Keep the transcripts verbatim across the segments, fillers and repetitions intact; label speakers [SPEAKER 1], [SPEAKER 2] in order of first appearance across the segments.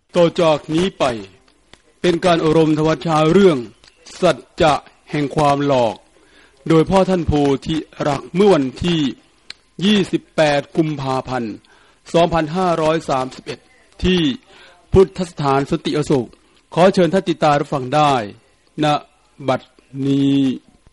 [SPEAKER 1] ต่อจากนี้ไปเป็นการอบรมทวชาเรื่องสัจจะแห่งความหลอกโดยพ่อท่านโพธิรักษ์เมื่อวันที่ยี่สิบแปดกุมภาพันธ์สองพันห้าร้อยสามสิบเอ็ดที่พุทธสถานสติอโศกขอเชิญท่านติดตามรับฟังได้ณบัดนี้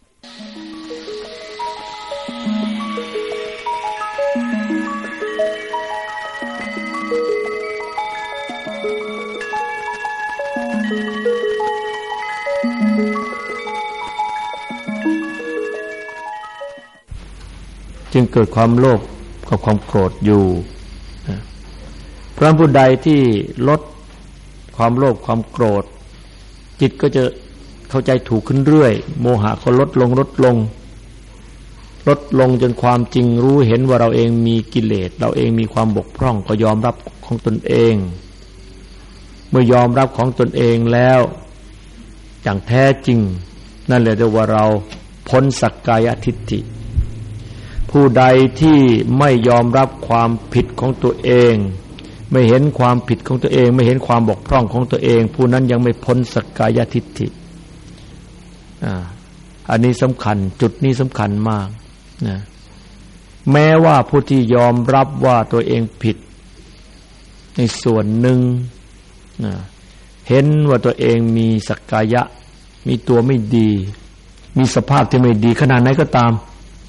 [SPEAKER 2] จึงเกิดความโลภกับความโกรธอยู่เพราะผู้ใดที่ลดความโลภความโกรธจิตก็จะเข้าใจถูกขึ้นเรื่อยโมหะก็ลดลงลดลงลดลงจนความจริงรู้เห็นว่าเราเองมีกิเลสเราเองมีความบกพร่องก็ยอมรับของตนเองเมื่อยอมรับของตนเองแล้วอย่างแท้จริงนั่นแหละเรียกว่าเราพ้นสักกายทิฏฐิผู้ใดที่ไม่ยอมรับความผิดของตัวเองไม่เห็นความผิดของตัวเองไม่เห็นความบกพร่องของตัวเองผู้นั้นยังไม่พ้นสักกายทิฏฐิอ่าอันนี้สำคัญจุดนี้สำคัญมากนะแม้ว่าผู้ที่ยอมรับว่าตัวเองผิดในส่วนหนึ่งนะเห็นว่าตัวเองมีสักกายะมีตัวไม่ดีมีสภาพที่ไม่ดีขนาดไหนก็ตาม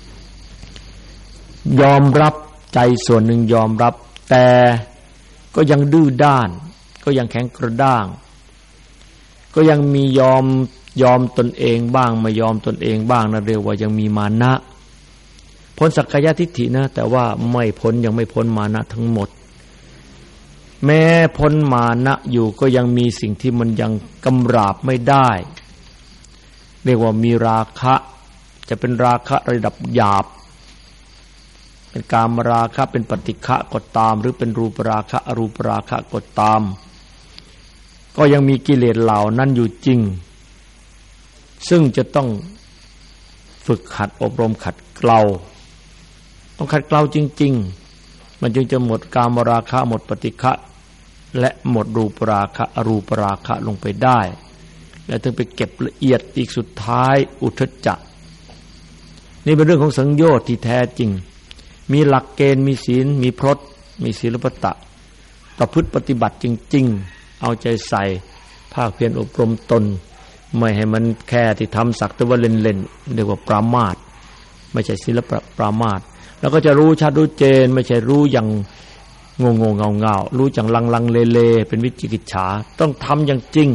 [SPEAKER 2] ยอมรับใจส่วนหนึ่งยอมรับแต่ก็ยังดื้อด้านก็ยังแข็งกระด้างก็ยังมียอมยอมตนเองบ้างไม่ยอมตนเองบ้างนะเรียกว่ายังมีมานะพ้นสักกายทิฏฐินะแต่ว่าไม่พ้นยังไม่พ้นมานะทั้งหมดแม้พ้นมานะอยู่ก็ยังมีสิ่งที่มันยังกำราบไม่ได้เรียกว่ามีราคะจะเป็นราคะระดับหยาบเป็นกามราคะเป็นปฏิฆะก็ตามหรือเป็นรูปราคะอรูปราคะก็ตามก็ยังมีกิเลสเหล่านั้นอยู่จริงซึ่งจะต้องฝึกขัดอบรมขัดเกลาต้องขัดเกลาจริงๆมันจึงจะหมดกามราคะหมดปฏิฆะและหมดรูปราคะอรูปราคะลงไปได้และถึงไปเก็บละเอียดอีกสุดท้ายอุทธัจจะนี่เป็นเรื่องของสังโยชน์ที่แท้จริงมีหลักเกณฑ์มีศีลมีพรตมีศีลปตะประพฤติปฏิบัติจริงๆเอาใจใส่ภาคเพียรอบรมตนไม่ให้มันแค่ที่ทำสักแต่ว่าเล่นๆเรียกว่าปรามาสไม่ใช่ศีลปรามาสแล้วก็จะรู้ชัดรู้เจนไม่ใช่รู้อย่างงงงเงาๆรู้จังลังๆเลๆเป็นวิจิกิจฉาต้องทำอย่างจริง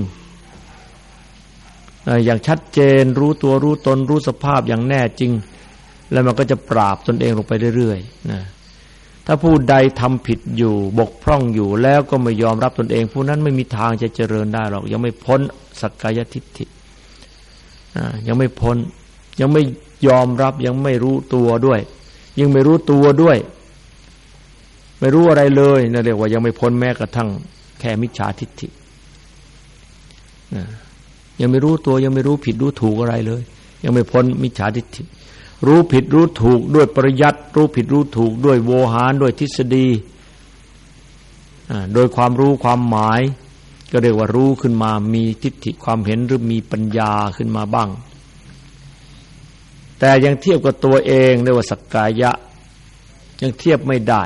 [SPEAKER 2] อย่างชัดเจนรู้ตัวรู้ตนรู้สภาพอย่างแน่จริงแล้วมันก็จะปราบตนเองลงไปเรื่อยๆนะถ้าผู้ใดทำผิดอยู่บกพร่องอยู่แล้วก็ไม่ยอมรับตนเองผู้นั้นไม่มีทางจะเจริญได้หรอกยังไม่พ้นสักกายทิฏฐิยังไม่พ้นยังไม่ยอมรับยังไม่รู้ตัวด้วยยังไม่รู้ตัวด้วยไม่รู้อะไรเลยนั่นเรียกว่ายังไม่พ้นแม้กระทั่งแค่มิจฉาทิฏฐิยังไม่รู้ตัวยังไม่รู้ผิดรู้ถูกอะไรเลยยังไม่พ้นมิจฉาทิฏฐิรู้ผิดรู้ถูกด้วยปริยัติรู้ผิดรู้ถูกด้วยโวหารด้วยทฤษฎีโดยความรู้ความหมายก็เรียกว่ารู้ขึ้นมามีทิฏฐิความเห็นหรือมีปัญญาขึ้นมาบ้างแต่ยังเทียบกับตัวเองเรียกว่าสักกายะยังเทียบไม่ได้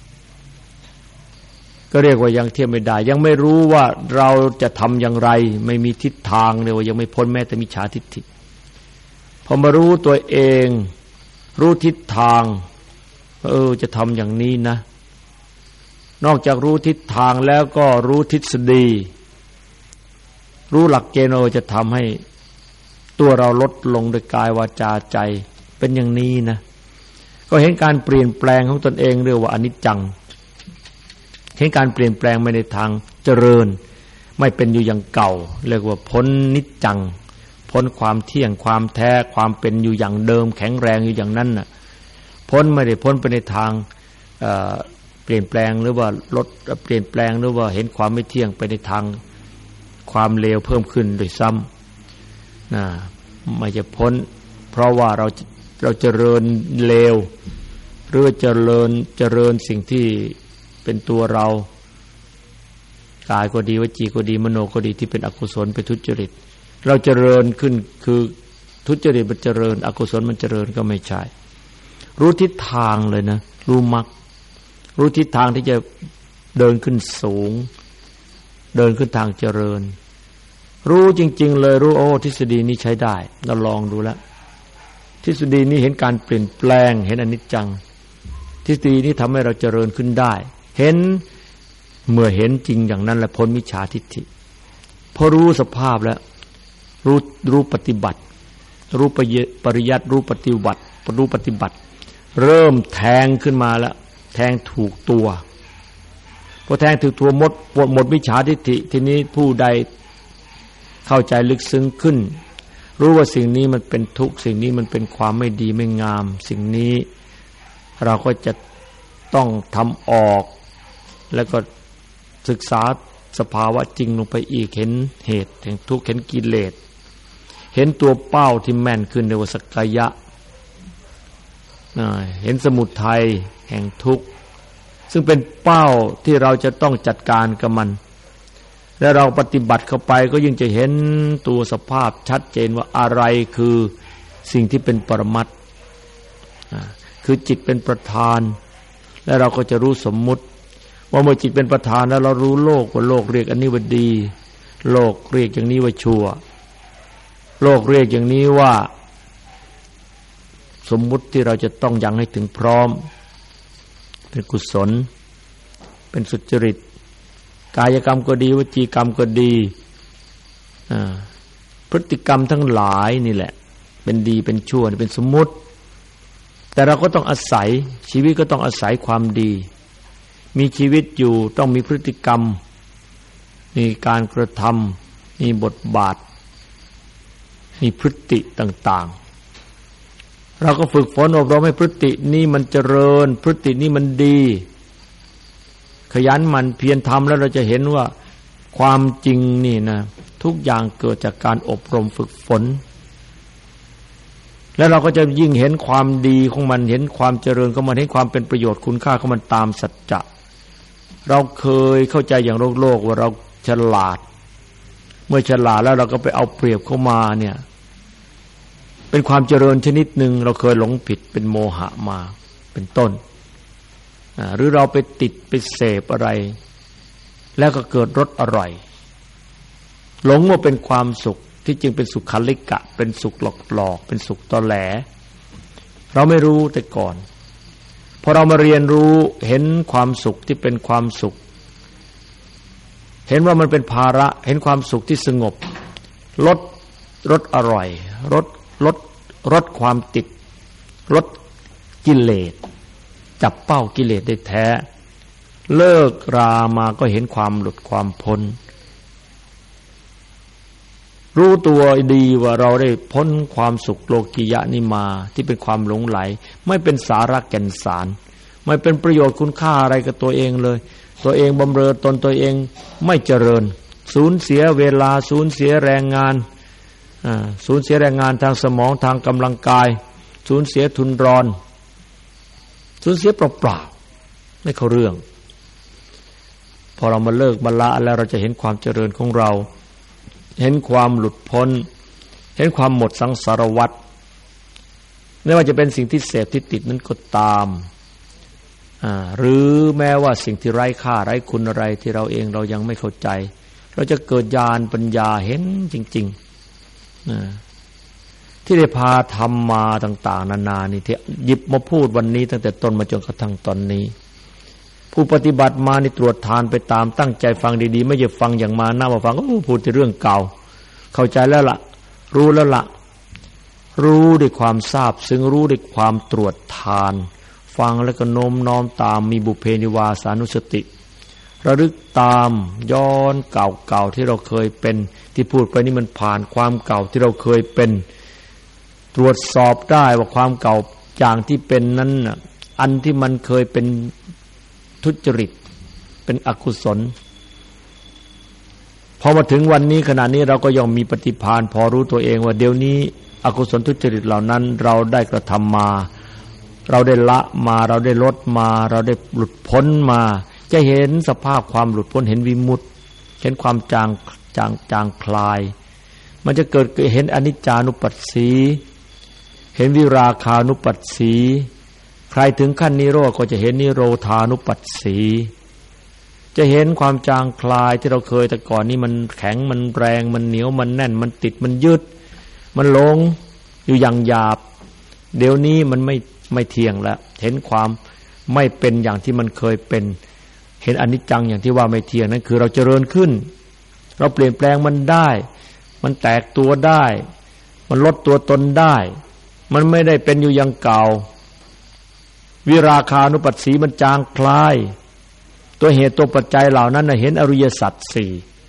[SPEAKER 2] ก็เรียกว่ายังเทียบไม่ได้ยังไม่รู้ว่าเราจะทำอย่างไรไม่มีทิศทางเรียกว่ายังไม่พ้นแม้แต่มิจฉาทิฏฐิพอมารู้ตัวเองรู้ทิศทางเออจะทำอย่างนี้นะนอกจากรู้ทิศทางแล้วก็รู้ทฤษฎีรู้หลักเกณฑ์เราจะทำให้ตัวเราลดลงโดยกายวาจาใจเป็นอย่างนี้นะก็เห็นการเปลี่ยนแปลงของตนเองเรียกว่าอนิจจังเห็นการเปลี่ยนแปลงไปในทางเจริญไม่เป็นอยู่อย่างเก่าเรียกว่าพ้นนิจจังพ้นความเที่ยงความแท้ความเป็นอยู่อย่างเดิมแข็งแรงอยู่อย่างนั้นน่ะพ้นไม่ได้พ้นไปในทางเอ่อเปลี่ยนแปลงหรือว่าลดเปลี่ยนแปลงหรือว่าเห็นความไม่เที่ยงไปในทางความเลวเพิ่มขึ้นโดยซ้ำนะไม่จะพ้นเพราะว่าเราเราเจริญเลวหรือเจริญเจริญสิ่งที่เป็นตัวเรากายก็ดีวจีก็ดีมโนก็ดีที่เป็นอกุศลเป็นทุจริตเราเจริญขึ้นคือทุจริตมันเจริญอกุศลมันเจริญก็ไม่ใช่รู้ทิศทางเลยนะรู้มรรครู้ทิศทางที่จะเดินขึ้นสูงเดินขึ้นทางเจริญรู้จริงๆเลยรู้โอ้ทฤษฎีนี้ใช้ได้เราลองดูแล้วทฤษฎีนี้เห็นการเปลี่ยนแปลงเห็นอนิจจังทฤษฎีนี้ทำให้เราเจริญขึ้นได้เห็นเมื่อเห็นจริงอย่างนั้นแหละพ้นมิจฉาทิฏฐิพอรู้สภาพแล้วรู้รู้ปฏิบัติรู้ปริยัติรู้ปฏิบัติรู้ปฏิบัติเริ่มแทงขึ้นมาแล้วแทงถูกตัวพอแทงถูกตัวหมดหมดมิจฉาทิฏฐิทีนี้ผู้ใดเข้าใจลึกซึ้งขึ้นรู้ว่าสิ่งนี้มันเป็นทุกข์สิ่งนี้มันเป็นความไม่ดีไม่งามสิ่งนี้เราก็จะต้องทำออกแล้วก็ศึกษาสภาวะจริงลงไปอีกเห็นเหตุแห่งทุกข์เห็นกิเลสเห็นตัวเป้าที่แม่นขึ้นในวสักกายะเห็นสมุทัยแห่งทุกข์ซึ่งเป็นเป้าที่เราจะต้องจัดการกับมันและเราปฏิบัติเข้าไปก็ยิ่งจะเห็นตัวสภาพชัดเจนว่าอะไรคือสิ่งที่เป็นปรมัตถ์คือจิตเป็นประธานและเราก็จะรู้สมมุติว่าเมื่อจิตเป็นประธานแล้วเรารู้โลกว่าโลกเรียกอันนี้ว่าดีโลกเรียกอย่างนี้ว่าชั่วโลกเรียกอย่างนี้ว่าสมมุติที่เราจะต้องยังให้ถึงพร้อมเป็นกุศลเป็นสุจริตกายกรรมก็ดีวจีกรรมก็ดีพฤติกรรมทั้งหลายนี่แหละเป็นดีเป็นชั่วเป็นสมมุติแต่เราก็ต้องอาศัยชีวิตก็ต้องอาศัยความดีมีชีวิตอยู่ต้องมีพฤติกรรมมีการกระทำมีบทบาทมีพฤติต่างๆเราก็ฝึกฝนอบรมให้พฤตินี้มันเจริญพฤตินี้มันดีขยันหมั่นเพียรทำแล้วเราจะเห็นว่าความจริงนี่นะทุกอย่างเกิดจากการอบรมฝึกฝนแล้วเราก็จะยิ่งเห็นความดีของมันเห็นความเจริญของมันเห็นความเป็นประโยชน์คุณค่าของมันตามสัจจะเราเคยเข้าใจอย่างโลกโลกว่าเราฉลาดเมื่อฉลาดแล้วเราก็ไปเอาเปรียบเข้ามาเนี่ยเป็นความเจริญชนิดหนึ่งเราเคยหลงผิดเป็นโมหะมาเป็นต้นหรือเราไปติดไปเสพอะไรแล้วก็เกิดรสอร่อยหลงว่าเป็นความสุขที่จริงเป็นสุขคัลลิกะเป็นสุขหลอกๆเป็นสุขตอแหลเราไม่รู้แต่ก่อนพอเรามาเรียนรู้เห็นความสุขที่เป็นความสุขเห็นว่ามันเป็นภาระเห็นความสุขที่สงบลดรสอร่อยลดลดลดความติดลดกิเลสจับเป้ากิเลสได้แท้เลิกรามาก็เห็นความหลุดความพ้นรู้ตัวดีว่าเราได้พ้นความสุขโลกียะนี้มาที่เป็นความหลงไหลไม่เป็นสาระแก่นสารไม่เป็นประโยชน์คุณค่าอะไรกับตัวเองเลยตัวเองบำเรอตนตัวเองไม่เจริญสูญเสียเวลาสูญเสียแรงงานอ่าสูญเสียแรงงานทางสมองทางกำลังกายสูญเสียทุนรอนสูญเสียเปล่าๆไม่เข้าเรื่องพอเรามาเลิกมาละแล้วเราจะเห็นความเจริญของเราเห็นความหลุดพ้นเห็นความหมดสังสารวัฏไม่ว่าจะเป็นสิ่งที่เสพที่ติดนั้นก็ตามอ่าหรือแม้ว่าสิ่งที่ไร้ค่าไร้คุณอะไรที่เราเองเรายังไม่เข้าใจเราจะเกิดญาณปัญญาเห็นจริงๆอ่าที่ได้พาทำมาต่างๆนานานี่ที่หยิบมาพูดวันนี้ตั้งแต่ต้นมาจนกระทั่งตอนนี้ผู้ปฏิบัติมานี่ตรวจทานไปตามตั้งใจฟังดีๆไม่ใช่ฟังอย่างมาหน้ามาฟังก็พูดแต่เรื่องเก่าเข้าใจแล้วล่ะรู้แล้วล่ะรู้ด้วยความทราบซึ้งรู้ด้วยความตรวจทานฟังแล้วก็โน้มน้อมตามมีบุพเพนิวาสานุสติระลึกตามย้อนเก่าๆที่เราเคยเป็นที่พูดไปนี่มันผ่านความเก่าที่เราเคยเป็นตรวจสอบได้ว่าความเก่าอย่างที่เป็นนั้นน่ะอันที่มันเคยเป็นทุจริตเป็นอกุศลพอมาถึงวันนี้ขณะนี้เราก็ย่อมมีปฏิภาณพอรู้ตัวเองว่าเดี๋ยวนี้อกุศลทุจริตเหล่านั้นเราได้กระทำมาเราได้ละมาเราได้ลดมาเราได้หลุดพ้นมาจะเห็นสภาพความหลุดพ้นเห็นวิมุตติเห็นความจางจางจางคลายมันจะเกิดเห็นอนิจจานุปัสสีเห็นวิราคานุปัสสีใครถึงขั้นนิโรธก็จะเห็นนิโรธานุปัสสีจะเห็นความจางคลายที่เราเคยแต่ก่อนนี้มันแข็งมันแรงมันเหนียวมันแน่นมันติดมันยึดมันหลงอยู่อย่างหยาบเดี๋ยวนี้มันไม่ไม่เที่ยงแล้วเห็นความไม่เป็นอย่างที่มันเคยเป็นเห็นอนิจจังอย่างที่ว่าไม่เที่ยงนั้นคือเราเจริญขึ้นเราเปลี่ยนแปลงมันได้มันแตกตัวได้มันลดตัวตนได้มันไม่ได้เป็นอยู่อย่างเก่าวิราคานุปัสสีมันจางคลายตัวเหตุตัวปัจจัยเหล่านั้นเห็นอริยสัจสี่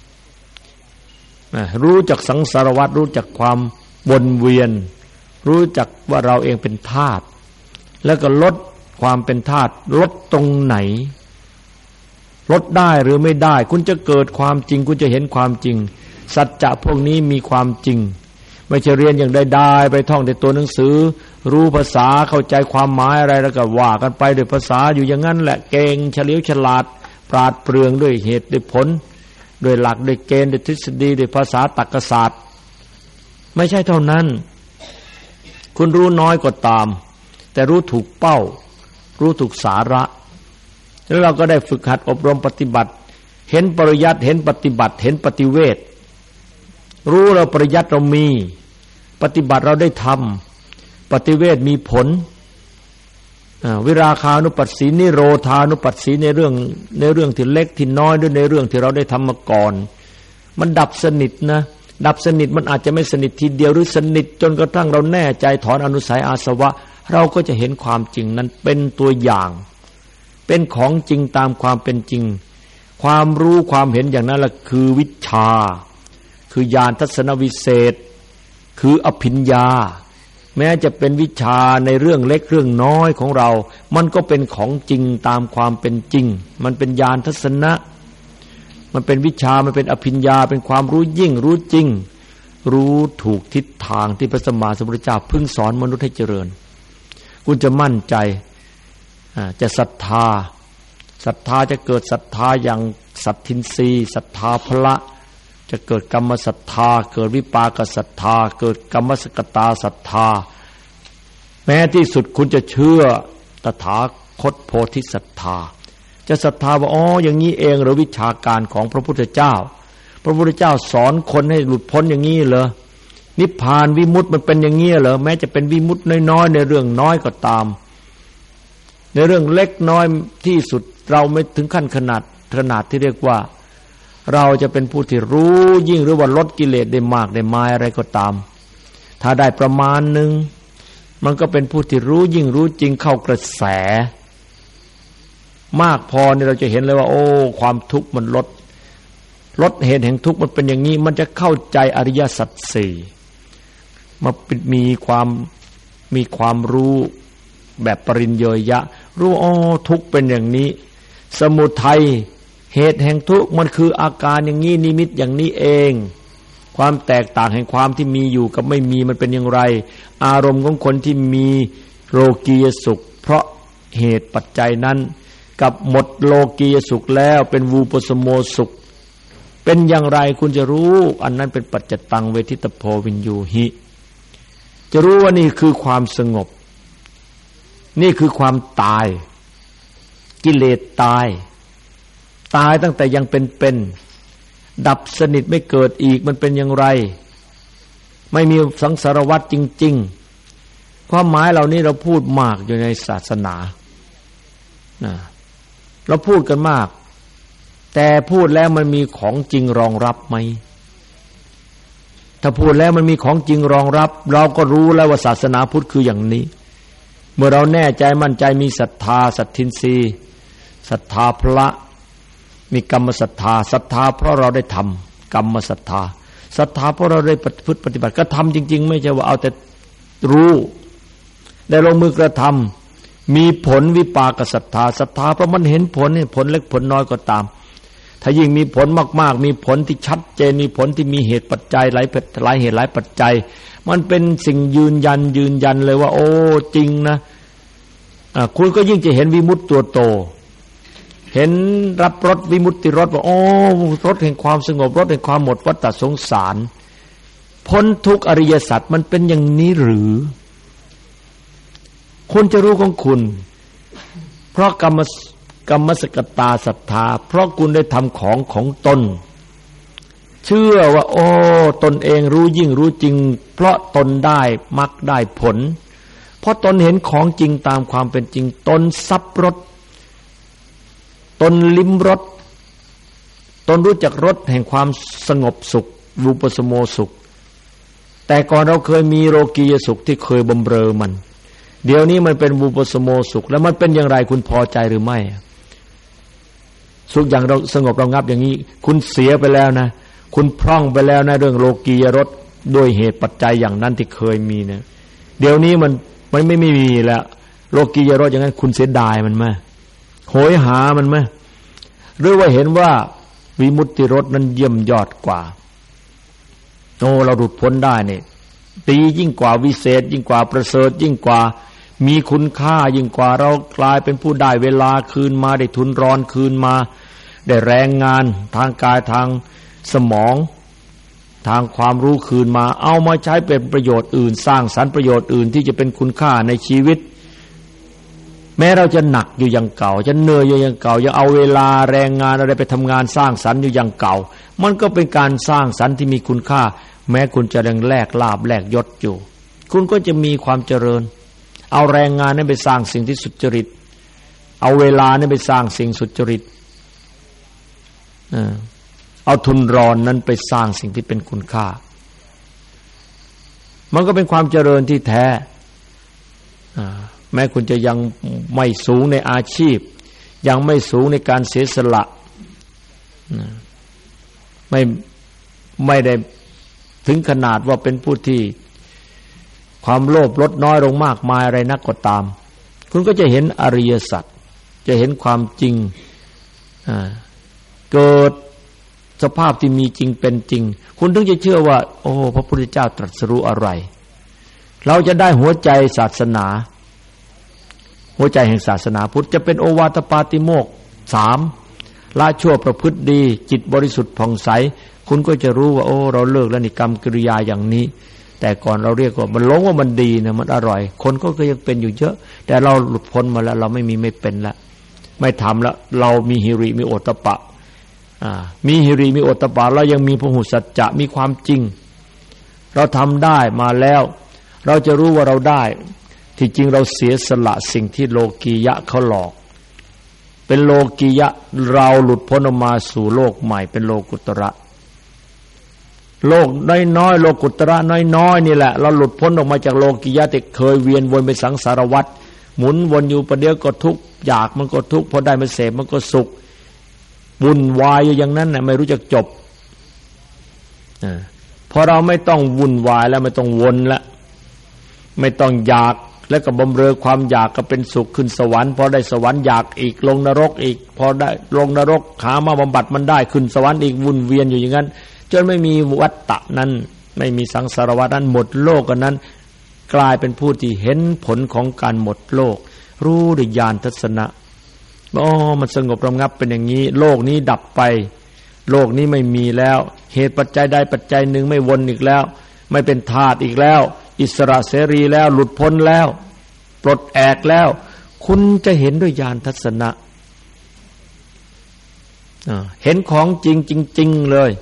[SPEAKER 2] รู้จักสังสารวัฏรู้จักความวนเวียนรู้จักว่าเราเองเป็นธาตุแล้วก็ลดความเป็นธาตุลดตรงไหนลดได้หรือไม่ได้คุณจะเกิดความจริงคุณจะเห็นความจริงสัจจะพวกนี้มีความจริงไม่ใช่เรียนอย่างใดๆไปท่องแต่ตัวหนังสือรู้ภาษาเข้าใจความหมายอะไรแล้วก็ว่ากันไปด้วยภาษาอยู่อย่างนั้นแหละเก่งเฉลียวฉลาดปราดเปรื่องด้วยเหตุด้วยผลด้วยหลักด้วยเกณฑ์ด้วยทฤษฎีด้วยภาษาตรรกศาสตร์ไม่ใช่เท่านั้นคุณรู้น้อยก็ตามแต่รู้ถูกเป้ารู้ถูกสาระแล้วเราก็ได้ฝึกหัดอบรมปฏิบัติเห็นปริยัติเห็นปฏิบัติเห็นปฏิเวทรู้เราปริยัติเรามีปฏิบัติเราได้ทำปฏิเวทมีผลวิราคานุปัสสีนิโรธานุปัสสีในเรื่องในเรื่องที่เล็กที่น้อยด้วยในเรื่องที่เราได้ทำมาก่อนมันดับสนิทนะดับสนิทมันอาจจะไม่สนิททีเดียวหรือสนิทจนกระทั่งเราแน่ใจถอนอนุสัยอาสวะเราก็จะเห็นความจริงนั้นเป็นตัวอย่างเป็นของจริงตามความเป็นจริงความรู้ความเห็นอย่างนั้นแหละคือวิชชาคือญาณทัศนวิเศษคืออภิญญาแม้จะเป็นวิชาในเรื่องเล็กเรื่องน้อยของเรามันก็เป็นของจริงตามความเป็นจริงมันเป็นญาณทัศนะมันเป็นวิชามันเป็นอภิญญาเป็นความรู้ยิ่งรู้จริงรู้ถูกทิศทางที่พระสัมมาสัมพุทธเจ้าเพิ่งสอนมนุษย์ให้เจริญคุณจะมั่นใจจะศรัทธาศรัทธาจะเกิดศรัทธาอย่างสัตทินรีศรัทธาพละจะเกิดกรรมศรัทธาเกิดวิปากศรัทธาเกิดกรรมสกตาศรัทธาแม้ที่สุดคุณจะเชื่อตถาคตโพธิศรัทธาจะศรัทธาว่าอ๋ออย่างนี้เองหรือวิชาการของพระพุทธเจ้าพระพุทธเจ้าสอนคนให้หลุดพ้นอย่างนี้เหรอนิพพานวิมุตติมันเป็นอย่างนี้เหรอแม้จะเป็นวิมุตติน้อยๆในเรื่องน้อยก็ตามในเรื่องเล็กน้อยที่สุดเราไม่ถึงขั้นขนาดขนาดที่เรียกว่าเราจะเป็นผู้ที่รู้ยิ่งหรือว่าลดกิเลสได้มากได้มายอะไรก็ตามถ้าได้ประมาณหนึ่งมันก็เป็นผู้ที่รู้ยิ่งรู้จริงเข้ากระแสมากพอเนี่ยเราจะเห็นเลยว่าโอ้ความทุกข์มันลดลดเหตุแห่งทุกข์มันเป็นอย่างนี้มันจะเข้าใจอริยสัจสี่มามีความมีความรู้แบบปริญญยะรู้อ๋อทุกข์เป็นอย่างนี้สมุทัยเหตุแห่งทุกข์มันคืออาการอย่างนี้นิมิตอย่างนี้เองความแตกต่างแห่งความที่มีอยู่กับไม่มีมันเป็นอย่างไรอารมณ์ของคนที่มีโลกียสุขเพราะเหตุปัจจัยนั้นกับหมดโลกียสุขแล้วเป็นวูปสโมสุขเป็นอย่างไรคุณจะรู้อันนั้นเป็นปัจจตังเวทิตโพวินยูหิจะรู้ว่านี่คือความสงบนี่คือความตายกิเลสตายตายตั้งแต่ยังเป็นๆดับสนิทไม่เกิดอีกมันเป็นอย่างไรไม่มีสังสารวัฏจริงๆความหมายเหล่านี้เราพูดมากอยู่ในศาสนานะเราพูดกันมากแต่พูดแล้วมันมีของจริงรองรับไหมถ้าพูดแล้วมันมีของจริงรองรับเราก็รู้แล้วว่าศาสนาพุทธคืออย่างนี้เมื่อเราแน่ใจมั่นใจมีศรัทธาสัตทินรีศรัทธาพระมีกรรมศรัทธาศรัทธาเพราะเราได้ทำกรรมศรัทธาศรัทธาเพราะเราได้ปฏิบัติก็ทำจริงๆไม่ใช่ว่าเอาแต่รู้ได้ลงมือกระทำมีผลวิปากศรัทธาศรัทธาเพราะมันเห็นผลนี่ผลเล็กผลน้อยก็ตามถ้ายิ่งมีผลมากๆมีผลที่ชัดเจนมีผลที่มีเหตุปัจจัยหลายหลายเหตุหลายปัจจัยมันเป็นสิ่งยืนยันยืนยันเลยว่าโอ้จริงนะอ่าคุณก็ยิ่งจะเห็นวิมุตติตัวโตเห็นรับรสวิมุตติรสว่าโอ้รสแห่งความสงบรสแห่งความหมดวัฏฏะสงสารพ้นทุกข์อริยสัจมันเป็นอย่างนี้หรือคุณจะรู้ของคุณเพราะกรรมกรรมสกตาศรัทธาเพราะคุณได้ทำของของตนเชื่อว่าโอ้ตนเองรู้ยิ่งรู้จริงเพราะตนได้มรรคได้ผลเพราะตนเห็นของจริงตามความเป็นจริงตนสับรสตนลิ้มรสตนรู้จักรสแห่งความสงบสุขวูปสโมสุขแต่ก่อนเราเคยมีโลกียสุขที่เคยบำเรอมันเดี๋ยวนี้มันเป็นวูปสโมสุขแล้วมันเป็นอย่างไรคุณพอใจหรือไม่สุขอย่างเราสงบระงับอย่างนี้คุณเสียไปแล้วนะคุณพร่องไปแล้วนะเรื่องโลกียรสด้วยเหตุปัจจัยอย่างนั้นที่เคยมีนะเดี๋ยวนี้มันมันไม่ไม่มีแล้วโลกียรสอย่างนั้นคุณเสียดายมันมั้ยโหยหามันมั้ยหรือว่าเห็นว่าวิมุตติรสนั้นเยี่ยมยอดกว่าโอ้เราหลุดพ้นได้นี่ดียิ่งกว่าวิเศษยิ่งกว่าประเสริฐยิ่งกว่ามีคุณค่ายิ่งกว่าเรากลายเป็นผู้ได้เวลาคืนมาได้ทุนร้อนคืนมาได้แรงงานทางกายทางสมองทางความรู้คืนมาเอามาใช้เป็นประโยชน์อื่นสร้างสรรค์ประโยชน์อื่นที่จะเป็นคุณค่าในชีวิตแม้เราจะหนักอยู่อย่างเก่าจะเหนื่อยอยู่อย่างเก่ายังเอาเวลาแรงงานอะไรไปทำงานสร้างสรรค์อยู่อย่างเก่ามันก็เป็นการสร้างสรรค์ที่มีคุณค่าแม้คุณจะแลกลาภแลกยศอยู่คุณก็จะมีความเจริญเอาแรงงานนั้นไปสร้างสิ่งที่สุจริตเอาเวลานั้นไปสร้างสิ่งสุจริตเออเอาทุนรอนนั้นไปสร้างสิ่งที่เป็นคุณค่ามันก็เป็นความเจริญที่แท้แม้คุณจะยังไม่สูงในอาชีพยังไม่สูงในการเสียสละไม่ไม่ได้ถึงขนาดว่าเป็นผู้ที่ความโลภลดน้อยลงมากมายอะไรนักก็ตามคุณก็จะเห็นอริยสัจจะเห็นความจริงเกิดสภาพที่มีจริงเป็นจริงคุณถึงจะเชื่อว่าโอ้พระพุทธเจ้าตรัสรู้อะไรเราจะได้หัวใจศาสนาหัวใจแห่งศาสนาพุทธจะเป็นโอวาทปาติโมกข์สามละชั่วประพฤติดีจิตบริสุทธิ์ผ่องใสคุณก็จะรู้ว่าโอ้เราเลิกแล้วนี่กรรมกิริยาอย่างนี้แต่ก่อนเราเรียกว่ามันหลงว่ามันดีนะมันอร่อยคนก็ยังเป็นอยู่เยอะแต่เราหลุดพ้นมาแล้วเราไม่มีไม่เป็นแล้วไม่ทำแล้วเรามีหิริมีโอตตัปปะอ่ามีหิริมีโอตตัปปะเรายังมีพหุสัจจะมีความจริงเราทำได้มาแล้วเราจะรู้ว่าเราได้ที่จริงเราเสียสละสิ่งที่โลกียะเขาหลอกเป็นโลกียะเราหลุดพ้นออกมาสู่โลกใหม่เป็นโลกุตระโลกน้อยๆโลกุตระน้อยๆนี่แหละเราหลุดพ้นออกมาจากโลกียะที่เคยเวียนวนเป็นสังสารวัฏหมุนวนอยู่ประเดี๋ยวก็ทุกข์อยากมันก็ทุกข์พอได้มาเสพมันก็สุขวุ่นวายอยู่อย่างนั้นน่ะไม่รู้จักจบอ่าพอเราไม่ต้องวุ่นวายแล้วไม่ต้องวนละไม่ต้องอยากแล้วก็บำเรอความอยากก็เป็นสุขขึ้นสวรรค์พอได้สวรรค์อยากอีกลงนรกอีกพอได้ลงนรกหามาบำบัดมันได้ขึ้นสวรรค์อีกวนเวียนอยู่อย่างนั้นจนไม่มีวัฏฏะนั้นไม่มีสังสารวัฏนั้นหมดโลกกันนั้นกลายเป็นผู้ที่เห็นผลของการหมดโลกรู้ด้วยญาณทัศนะอ๋อมันสงบระงับเป็นอย่างนี้โลกนี้ดับไปโลกนี้ไม่มีแล้วเหตุปัจจัยใดปัจจัยหนึ่งไม่วนอีกแล้วไม่เป็นธาตุอีกแล้วอิสระเสรีแล้วหลุดพ้นแล้วปลดแอกแล้วคุณจะเห็นด้วยญาณทัศนะเห็นของจริงจริงๆเลย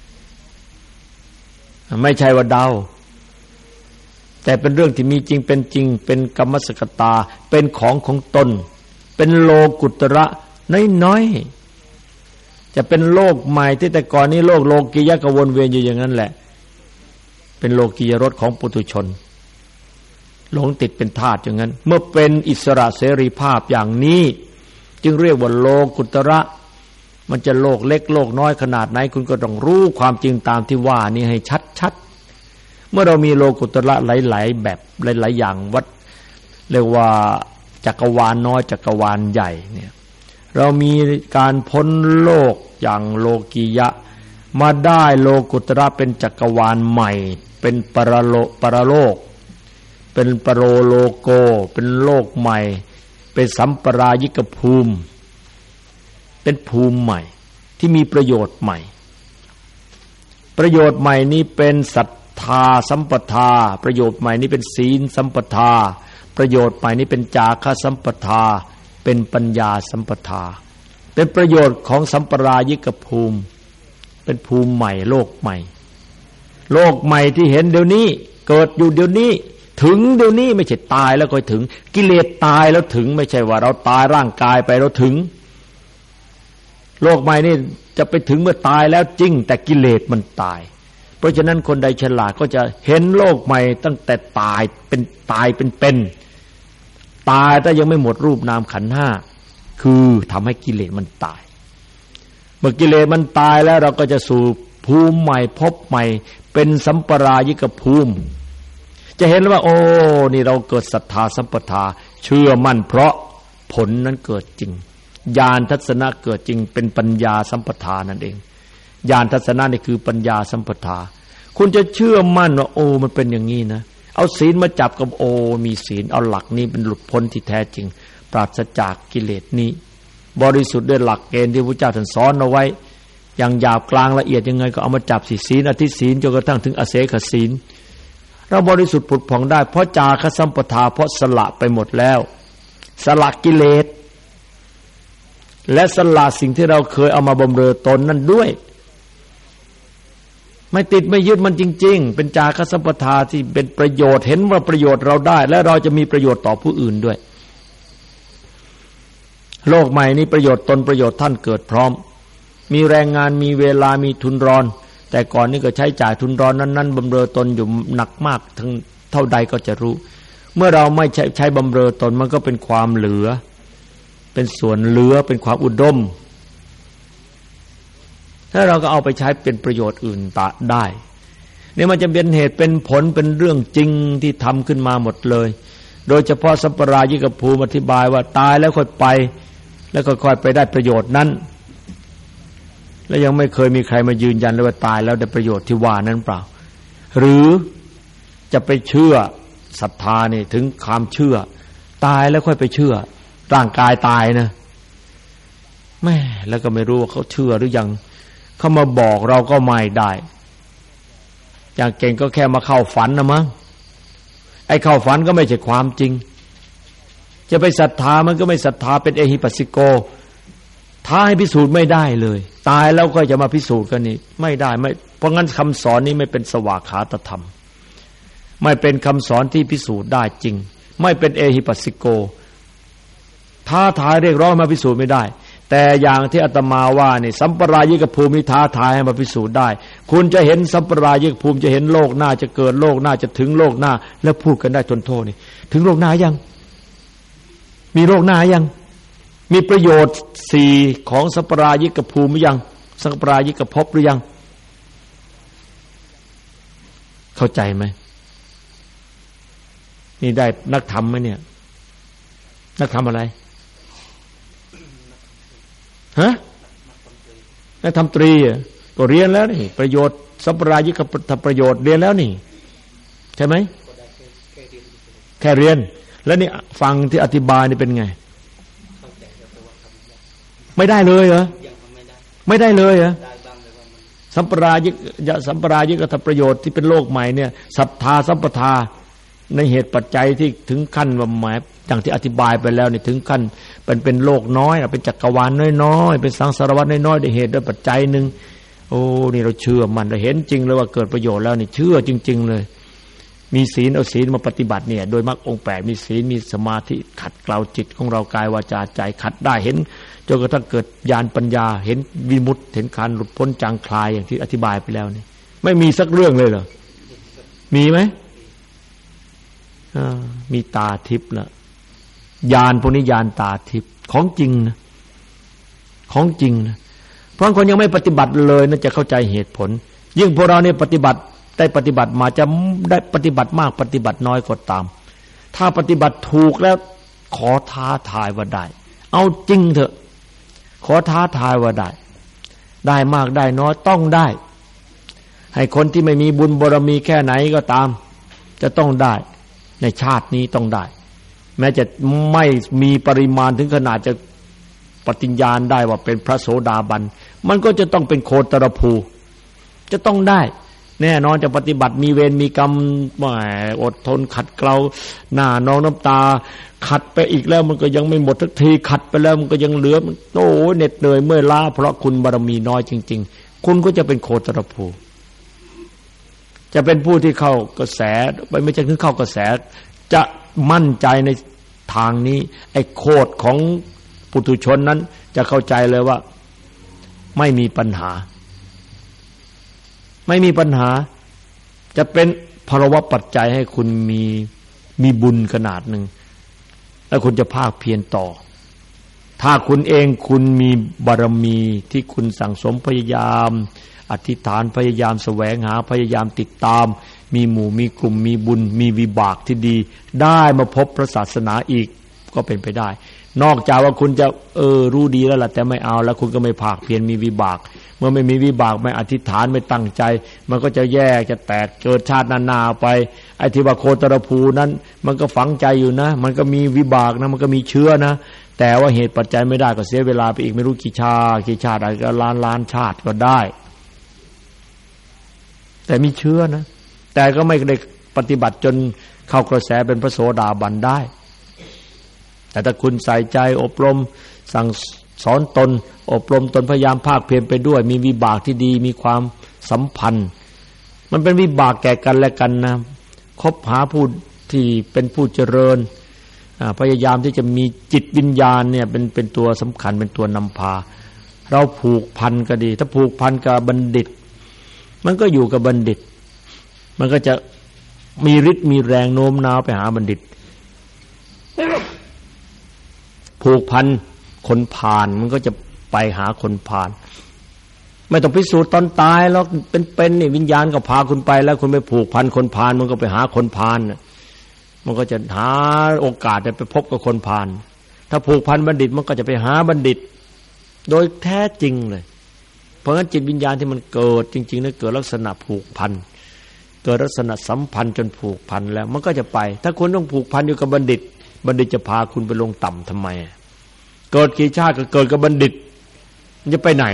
[SPEAKER 2] ไม่ใช่ว่าเดาแต่เป็นเรื่องที่มีจริงเป็นจริงเป็นกรรมสกตาเป็นของของตนเป็นโลกุตระน้อยๆจะเป็นโลกใหม่ที่แต่ก่อนนี้โลกโลกียะก็วนเวียนอยู่อย่างนั้นแหละเป็นโลกียรสของปุถุชนหลงติดเป็นทาสอย่างนั้นเมื่อเป็นอิสระเสรีภาพอย่างนี้จึงเรียกว่าโลกุตระมันจะโลกเล็กโลกน้อยขนาดไหนคุณก็ต้องรู้ความจริงตามที่ว่านี้ให้ชัดๆเมื่อเรามีโลกุตระหลายๆแบบหลายๆอย่างวัดเรียกว่าจักรวาลน้อยจักรวาลใหญ่เนี่ยเรามีการพ้นโลกอย่างโลกียะมาได้โลกุตระเป็นจักรวาลใหม่เป็นปรโลปรโลกเป็นปรโลโลโกเป็นโลกใหม่เป็นสัมปรายิกภูมิเป็นภูมิใหม่ที่มีประโยชน์ใหม่ประโยชน์ใหม่นี้เป็นศรัทธาสัมปทาประโยชน์ใหม่นี้เป็นศีลสัมปทาประโยชน์ใหม่นี้เป็นจาคะสัมปทาเป็นปัญญาสัมปทาเป็นประโยชน์ของสัมปรายิกภูมิเป็นภูมิใหม่โลกใหม่โลกใหม่ที่เห็นเดี๋ยวนี้เกิดอยู่เดี๋ยวนี้ถึงเดี๋ยวนี้ไม่ใช่ตายแล้วค่อยถึงกิเลสตายแล้วถึงไม่ใช่ว่าเราตายร่างกายไปเราถึงโลกใหม่นี่จะไปถึงเมื่อตายแล้วจริงแต่กิเลสมันตายเพราะฉะนั้นคนใดฉลาดก็จะเห็นโลกใหม่ตั้งแต่ตายเป็นตายเป็นเป็นตายแต่ยังไม่หมดรูปนามขันธ์ห้าคือทำให้กิเลสมันตายเมื่อกิเลสมันตายแล้วเราก็จะสู่ภูมิใหม่พบใหม่เป็นสัมปรายิกภูมิจะเห็นว่าโอ้นี่เราเกิดศรัทธาสัมปทาเชื่อมั่นเพราะผลนั้นเกิดจริงญาณทัศนะเกิดจริงเป็นปัญญาสัมปทานั่นเองญาณทัศนะนี่คือปัญญาสัมปทาคุณจะเชื่อมั่นว่าโอ้มันเป็นอย่างนี้นะเอาศีลมาจับกับโอ้มีศีลเอาหลักนี้เป็นหลุดพ้นที่แท้จริงปราศจากกิเลสนี้บริสุทธิ์ด้วยหลักเกณฑ์ที่พระเจ้าท่านสอนเอาไว้อย่างหยาบกลางละเอียดยังไงก็เอามาจับสิศีลอธิศีลจนกระทั่งถึงอเสขศีลเราบริสุทธิ์ผุดผ่องได้เพราะจาคะสัมปทาเพราะสละไปหมดแล้วสละกิเลสและสละสิ่งที่เราเคยเอามาบำเรอตนนั่นด้วยไม่ติดไม่ยึดมันจริงๆเป็นจาคะสัมปทาที่เป็นประโยชน์เห็นว่าประโยชน์เราได้และเราจะมีประโยชน์ต่อผู้อื่นด้วยโลกใหม่นี้ประโยชน์ตนประโยชน์ท่านเกิดพร้อมมีแรงงานมีเวลามีทุนรอนแต่ก่อนนี้ก็ใช้จ่ายทุนรอนนั้นๆบำเรอตนอยู่หนักมากทั้งเท่าใดก็จะรู้เมื่อเราไม่ใช้ใช้บำเรอตนมันก็เป็นความเหลือเป็นส่วนเหลือเป็นความอุดมถ้าเราก็เอาไปใช้เป็นประโยชน์อื่นตะได้นี่มันจะเป็นเหตุเป็นผลเป็นเรื่องจริงที่ทำขึ้นมาหมดเลยโดยเฉพาะสัมปรายิกภูมิอธิบายว่าตายแล้วค่อยไปแล้วค่อยๆไปได้ประโยชน์นั้นและยังไม่เคยมีใครมายืนยันเลยว่าตายแล้วได้ประโยชน์ที่ว่านั้นเปล่าหรือจะไปเชื่อศรัทธานี่ถึงความเชื่อตายแล้วค่อยไปเชื่อร่างกายตายนะแม่แล้วก็ไม่รู้ว่าเขาเชื่อหรือยังเขามาบอกเราก็ไม่ได้อย่างเก่งก็แค่มาเข้าฝันนะมั้งไอ้เข้าฝันก็ไม่ใช่ความจริงจะไปศรัทธามันก็ไม่ศรัทธาเป็นเอหิปัสสิโกท้าให้พิสูจน์ไม่ได้เลยตายแล้วก็จะมาพิสูจน์กันนี่ไม่ได้ไม่เพราะงั้นคำสอนนี้ไม่เป็นสวากขาตธรรมไม่เป็นคำสอนที่พิสูจน์ได้จริงไม่เป็นเอหิปัสสิโกท้าทายเรียกร้องมาพิสูจน์ไม่ได้แต่อย่างที่อาตมาว่านี่สัมปรายิกภูมิท้าทายให้มาพิสูจน์ได้คุณจะเห็นสัมปรายิกภูมิจะเห็นโลกหน้าจะเกิดโลกหน้าจะถึงโลกหน้าแล้วพูดกันได้ทนโทษนี่ถึงโลกหน้ายังมีโลกหน้ายังมีประโยชน์สี่ของสัมปรายิกภูมิยังสัมปรายิกภพหรือยังเข้าใจไหมนี่ได้นักธรรมไหมเนี่ยนักธรรมอะไรฮะนักธรรมตรีก็เรียนแล้วนี่ประโยชน์สัมปรายิกประโยชน์เรียนแล้วนี่ใช่ไหมแค่เรียนแล้วนี่ฟังที่อธิบายนี่เป็นไงไม่ได้เลยเหรอไม่ได้เลยเหรอสัมปรายิกสัมปรายิกประโยชน์ที่เป็นโลกใหม่เนี่ยศรัทธาสัมปทาในเหตุปัจจัยที่ถึงขั้นว่าหมายอย่างที่อธิบายไปแล้วนี่ถึงขั้นเป็นเป็นโลกน้อยเป็นจักรวาลน้อยๆเป็นสังสารวัฏน้อยๆด้วยเหตุด้วยปัจจัยนึงโอ้นี่เราเชื่อมันเราเห็นจริงเลยว่าเกิดประโยชน์แล้วนี่เชื่อจริงๆเลยมีศีลเอาศีลมาปฏิบัติเนี่ยโดยมรรคองค์แปดมีศีลมีสมาธิขัดเกลาจิตของเรากายวาจาใจขัดได้เห็นจนกระทั่งเกิดญาณปัญญาเห็นวิมุตติเห็นการหลุดพ้นจางคลายอย่างที่อธิบายไปแล้วนี่ไม่มีสักเรื่องเลยเหรอมีไหมมีตาทิพย์ละญาณพวกนี้ญาณตาทิพย์ของจริงนะของจริงนะเพราะคนยังไม่ปฏิบัติเลยน่าจะเข้าใจเหตุผลยิ่งพวกเราเนี่ยปฏิบัติได้ปฏิบัติมาจะได้ปฏิบัติมากปฏิบัติน้อยก็ตามถ้าปฏิบัติถูกแล้วขอท้าทายว่าได้เอาจริงเถอะขอท้าทายว่าได้ได้มากได้น้อยต้องได้ให้คนที่ไม่มีบุญบารมีแค่ไหนก็ตามจะต้องได้ในชาตินี้ต้องได้แม้จะไม่มีปริมาณถึงขนาดจะปฏิญญาณได้ว่าเป็นพระโสดาบันมันก็จะต้องเป็นโคตรภูจะต้องได้แน่นอนจะปฏิบัติมีเวรมีกรรมแหมอดทนขัดเกลาหน้าน้องน้ำตาขัดไปอีกแล้วมันก็ยังไม่หมดสักทีขัดไปแล้วมันก็ยังเหลือมันโอ้เหน็ดเหนื่อยเมื่อยล้าเพราะคุณบารมีน้อยจริงๆคุณก็จะเป็นโคตรภูจะเป็นผู้ที่เข้ากระแสไม่ใช่คือเข้ากระแสจะมั่นใจในทางนี้ไอ้โคตรของปุถุชนนั้นจะเข้าใจเลยว่าไม่มีปัญหาไม่มีปัญหาจะเป็นภาวะปัจจัยให้คุณมีมีบุญขนาดหนึ่งแล้วคุณจะภาคเพียรต่อถ้าคุณเองคุณมีบารมีที่คุณสั่งสมพยายามอธิษฐานพยายามแสวงหาพยายามติดตามมีหมู่มีกลุ่มมีบุญมีวิบากที่ดีได้มาพบพระศาสนาอีกก็เป็นไปได้นอกจากว่าคุณจะเออรู้ดีแล้วล่ะแต่ไม่เอาแล้วคุณก็ไม่ภาคเพียรมีวิบากเมื่อไม่มีวิบากไม่อธิษฐานไม่ตั้งใจมันก็จะแยกจะแตกเกิดชาตินาๆไปไอ้ที่ว่าโคตรภูนั้นมันก็ฝังใจอยู่นะมันก็มีวิบากนะมันก็มีเชื้อนะแต่ว่าเหตุปัจจัยไม่ได้ก็เสียเวลาไปอีกไม่รู้กี่ชาติกี่ชาติอะไรก็ล้านล้านชาติก็ได้แต่มีเชื้อนะแต่ก็ไม่ได้ปฏิบัติจนเข้ากระแสเป็นพระโสดาบันได้แต่ถ้าคุณใส่ใจอบรมสั่งสอนตนอบรมตนพยายามภาคเพียรไปด้วยมีวิบากที่ดีมีความสัมพันธ์มันเป็นวิบากแก่กันและกันนะคบหาผู้ที่เป็นผู้เจริญพยายามที่จะมีจิตวิญญาณเนี่ยเป็นเป็นตัวสำคัญเป็นตัวนำพาเราผูกพันก็ดีถ้าผูกพันกับบัณฑิตมันก็อยู่กับบัณฑิตมันก็จะมีฤทธิ์มีแรงโน้มน้าวไปหาบัณฑิตผูกพันคนผ่านมันก็จะไปหาคนผ่านไม่ต้องพิสูจน์ตอนตายแล้วเป็นๆนี่วิญญาณก็พาคุณไปแล้วคุณไปผูกพันคนผ่านมันก็ไปหาคนผ่านมันก็จะหาโอกาสไปพบกับคนผ่านถ้าผูกพันบัณฑิตมันก็จะไปหาบัณฑิตโดยแท้จริงเลยเพราะงั้นจิตวิญญาณที่มันเกิดจริงๆนั้นเกิดลักษณะผูกพันเกิดลักษณะสัมพันธ์จนผูกพันแล้วมันก็จะไปถ้าคุณต้องผูกพันอยู่กับบัณฑิตบัณฑิตจะพาคุณไปลงต่ำทำไมเกิดกี่ชาติก็เกิดกับบัณฑิตมันจะไปไหน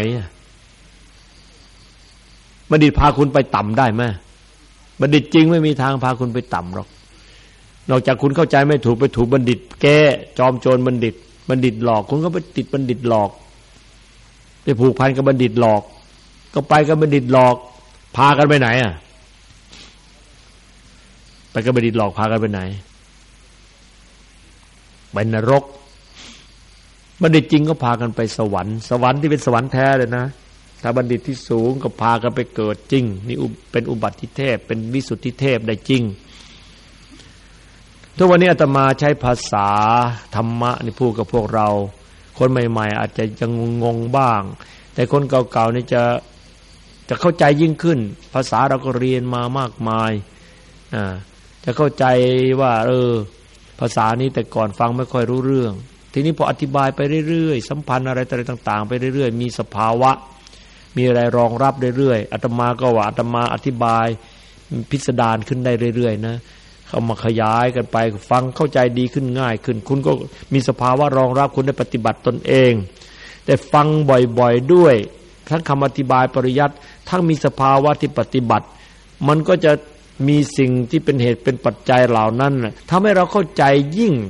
[SPEAKER 2] บัณฑิตพาคุณไปต่ำได้ไหมบัณฑิตจริงไม่มีทางพาคุณไปต่ำหรอกนอกจากคุณเข้าใจไม่ถูกไปถูกบัณฑิตแก้จอมโจรบัณฑิตบัณฑิตหลอกคุณก็ไปติดบัณฑิตหลอกไปผูกพันกับบัณฑิตหลอกก็ไปกับบัณฑิตหลอกพากันไปไหนอ่ะไปกับบัณฑิตหลอกพากันไปไหนไปนรกบัณฑิตจริงก็พากันไปสวรรค์สวรรค์ที่เป็นสวรรค์แท้เลยนะถ้าบัณฑิตที่สูงก็พากันไปเกิดจริงนี่เป็นอุบัติเทพเป็นวิสุทธิเทพได้จริงทุกวันนี้อาตมาใช้ภาษาธรรมะนี่พูดกับพวกเราคนใหม่ๆอาจจะยังงงบ้างแต่คนเก่าๆนี่จะจะเข้าใจยิ่งขึ้นภาษาเราก็เรียนมามากมายอ่าจะเข้าใจว่าเออภาษานี้แต่ก่อนฟังไม่ค่อยรู้เรื่องทีนี้พออธิบายไปเรื่อยๆสัมพันธ์อะไรต่างๆไปเรื่อยๆมีสภาวะมีอะไรรองรับเรื่อยๆอาตมาก็ว่าอาตมาอธิบายพิสดารขึ้นได้เรื่อยๆนะเข้ามาขยายกันไปฟังเข้าใจดีขึ้นง่ายขึ้นคุณก็มีสภาวะรองรับคุณได้ปฏิบัติตนเองแต่ฟังบ่อยๆด้วยทั้งคำอธิบายปริยัติทั้งมีสภาวะที่ปฏิบัติมันก็จะมีสิ่งที่เป็นเหตุเป็นปัจจัยเหล่านั้นทำให้เราเข้าใจยิ่ง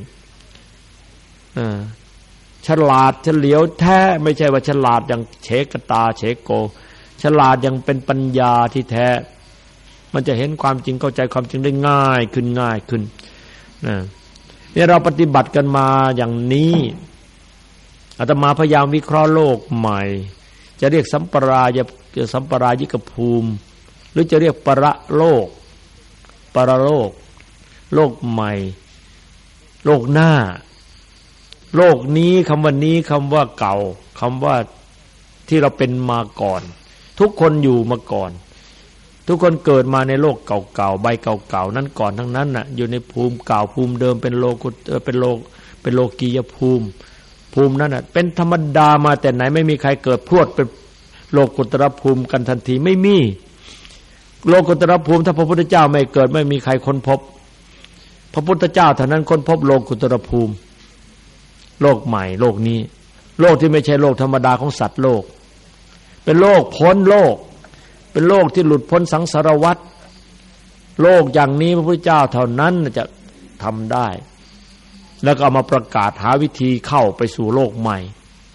[SPEAKER 2] ฉลาดเฉลียวแท้ไม่ใช่ว่าฉลาดอย่างเฉกตาเฉโกฉลาดอย่างเป็นปัญญาที่แท้มันจะเห็นความจริงเข้าใจความจริงได้ง่ายขึ้นง่ายขึ้นนะเนี่ยเราปฏิบัติกันมาอย่างนี้อาตมาพยายามวิเคราะห์โลกใหม่จะเรียกสัมปรายะสัมปรายิกภูมิหรือจะเรียกประโลกประโลกโลกใหม่โลกหน้าโลกนี้คำว่านี้คำว่าเก่าคำว่าที่เราเป็นมาก่อนทุกคนอยู่มาก่อนทุกคนเกิดมาในโลกเก่าๆใบเก่าๆนั้นก่อนทั้งนั้นน่ะอยู่ในภูมิเก่าภูมิเดิมเป็นโลกุตเป็นโลกเป็นโลกียภูมิภูมินั้นน่ะเป็นธรรมดามาแต่ไหนไม่มีใครเกิดพรวดเป็นโลกุตรภูมิกันทันทีไม่มีโลกุตรภูมิถ้าพระพุทธเจ้าไม่เกิดไม่มีใครค้นพบพระพุทธเจ้าเท่านั้นค้นพบโลกุตรภูมิโลกใหม่โลกนี้โลกที่ไม่ใช่โลกธรรมดาของสัตว์โลกเป็นโลกพ้นโลกเป็นโลกที่หลุดพ้นสังสารวัฏโลกอย่างนี้พระพุทธเจ้าเท่านั้นจะทำได้แล้วก็เอามาประกาศหาวิธีเข้าไปสู่โลกใหม่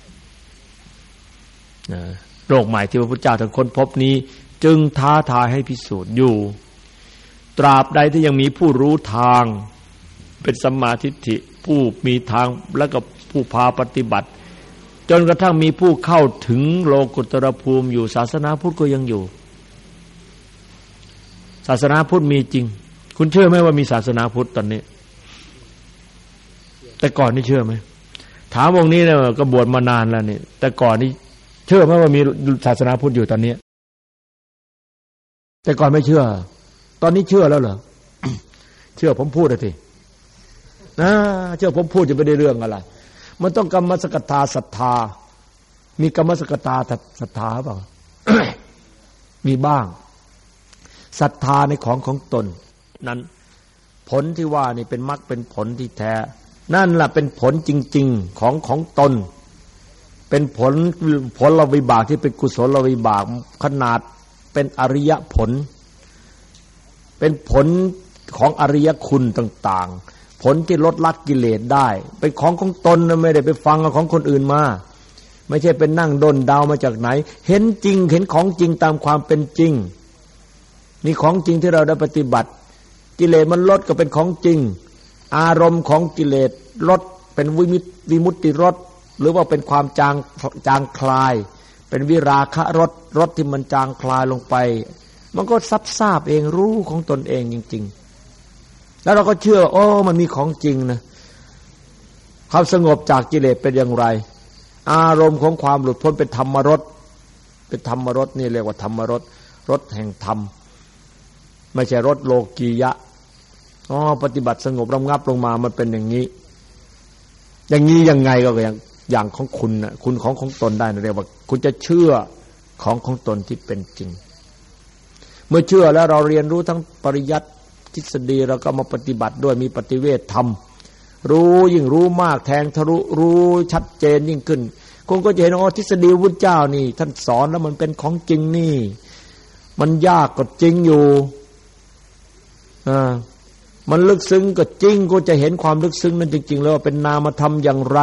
[SPEAKER 2] นะโลกใหม่ที่พระพุทธเจ้าท่านค้นพบนี้จึงท้าทายให้พิสูจน์อยู่ตราบใดที่ยังมีผู้รู้ทางเป็นสัมมาทิฏฐิผู้มีทางแล้วก็ผู้พาปฏิบัติจนกระทั่งมีผู้เข้าถึงโลกุตตรภูมิอยู่ศาสนาพุทธก็ยังอยู่ศาสนาพุทธมีจริงคุณเชื่อไหมว่ามีศาสนาพุทธตอนนี้แต่ก่อนนี่เชื่อไหมถามวงนี้เนี่ยก็บวชมานานแล้วนี่แต่ก่อนนี่เชื่อไหมว่ามีศาสนาพุทธอยู่ตอนนี้แต่ก่อนไม่เชื่อตอนนี้เชื่อแล้วเหรอ เชื่อผมพูดเลยทีนะเชื่อผมพูดจะไม่ได้เรื่องอะไรมันต้องกรรมสกตาศรัทธามีกรรมสกตาศรัทธาเปล่า มีบ้างศรัทธาในของของตนนั้นผลที่ว่านี่เป็นมรรคเป็นผลที่แท้นั่นแหละเป็นผลจริงๆของของตนเป็นผลผลวิบากที่เป็นกุศลวิบากขนาดเป็นอริยผลเป็นผลของอริยคุณต่างๆผลที่ลดละกิเลสได้เป็นของของตนไม่ได้ไปฟังของคนอื่นมาไม่ใช่เป็นนั่งด้นเดามาจากไหนเห็นจริงเห็นของจริงตามความเป็นจริงนี่ของจริงที่เราได้ปฏิบัติกิเลสมันลดก็เป็นของจริงอารมณ์ของกิเลสลดเป็นวิมุตติวิมุตติรสหรือว่าเป็นความจางจางคลายเป็นวิราคะรสรสที่มันจางคลายลงไปมันก็ซับซาบเองรู้ของตนเองจริงๆแล้วเราก็เชื่อโอ้มันมีของจริงนะความสงบจากกิเลสเป็นอย่างไรอารมณ์ของความหลุดพ้นเป็นธรรมรสเป็นธรรมรสนี่เรียกว่าธรรมรสรสแห่งธรรมไม่ใช่รสโลกียะอ๋อปฏิบัติสงบระงับลงมามันเป็นอย่างนี้อย่างนี้ยังไงก็อย่างอย่างของคุณนะคุณของของตนได้นะเรียกว่าคุณจะเชื่อของของตนที่เป็นจริงเมื่อเชื่อแล้วเราเรียนรู้ทั้งปริยัติทฤษฎีเราก็มาปฏิบัติด้วยมีปฏิเวทธรรมรู้ยิ่งรู้มากแทงทะลุรู้ชัดเจนยิ่งขึ้นคุณก็จะเห็นอ๋อทฤษฎีพุทธเจ้านี่ท่านสอนแล้วมันเป็นของจริงนี่มันยากก็จริงอยู่อ่ามันลึกซึ้งก็จริงก็จะเห็นความลึกซึ้งนั้นจริงๆแล้วว่าเป็นนามธรรมอย่างไร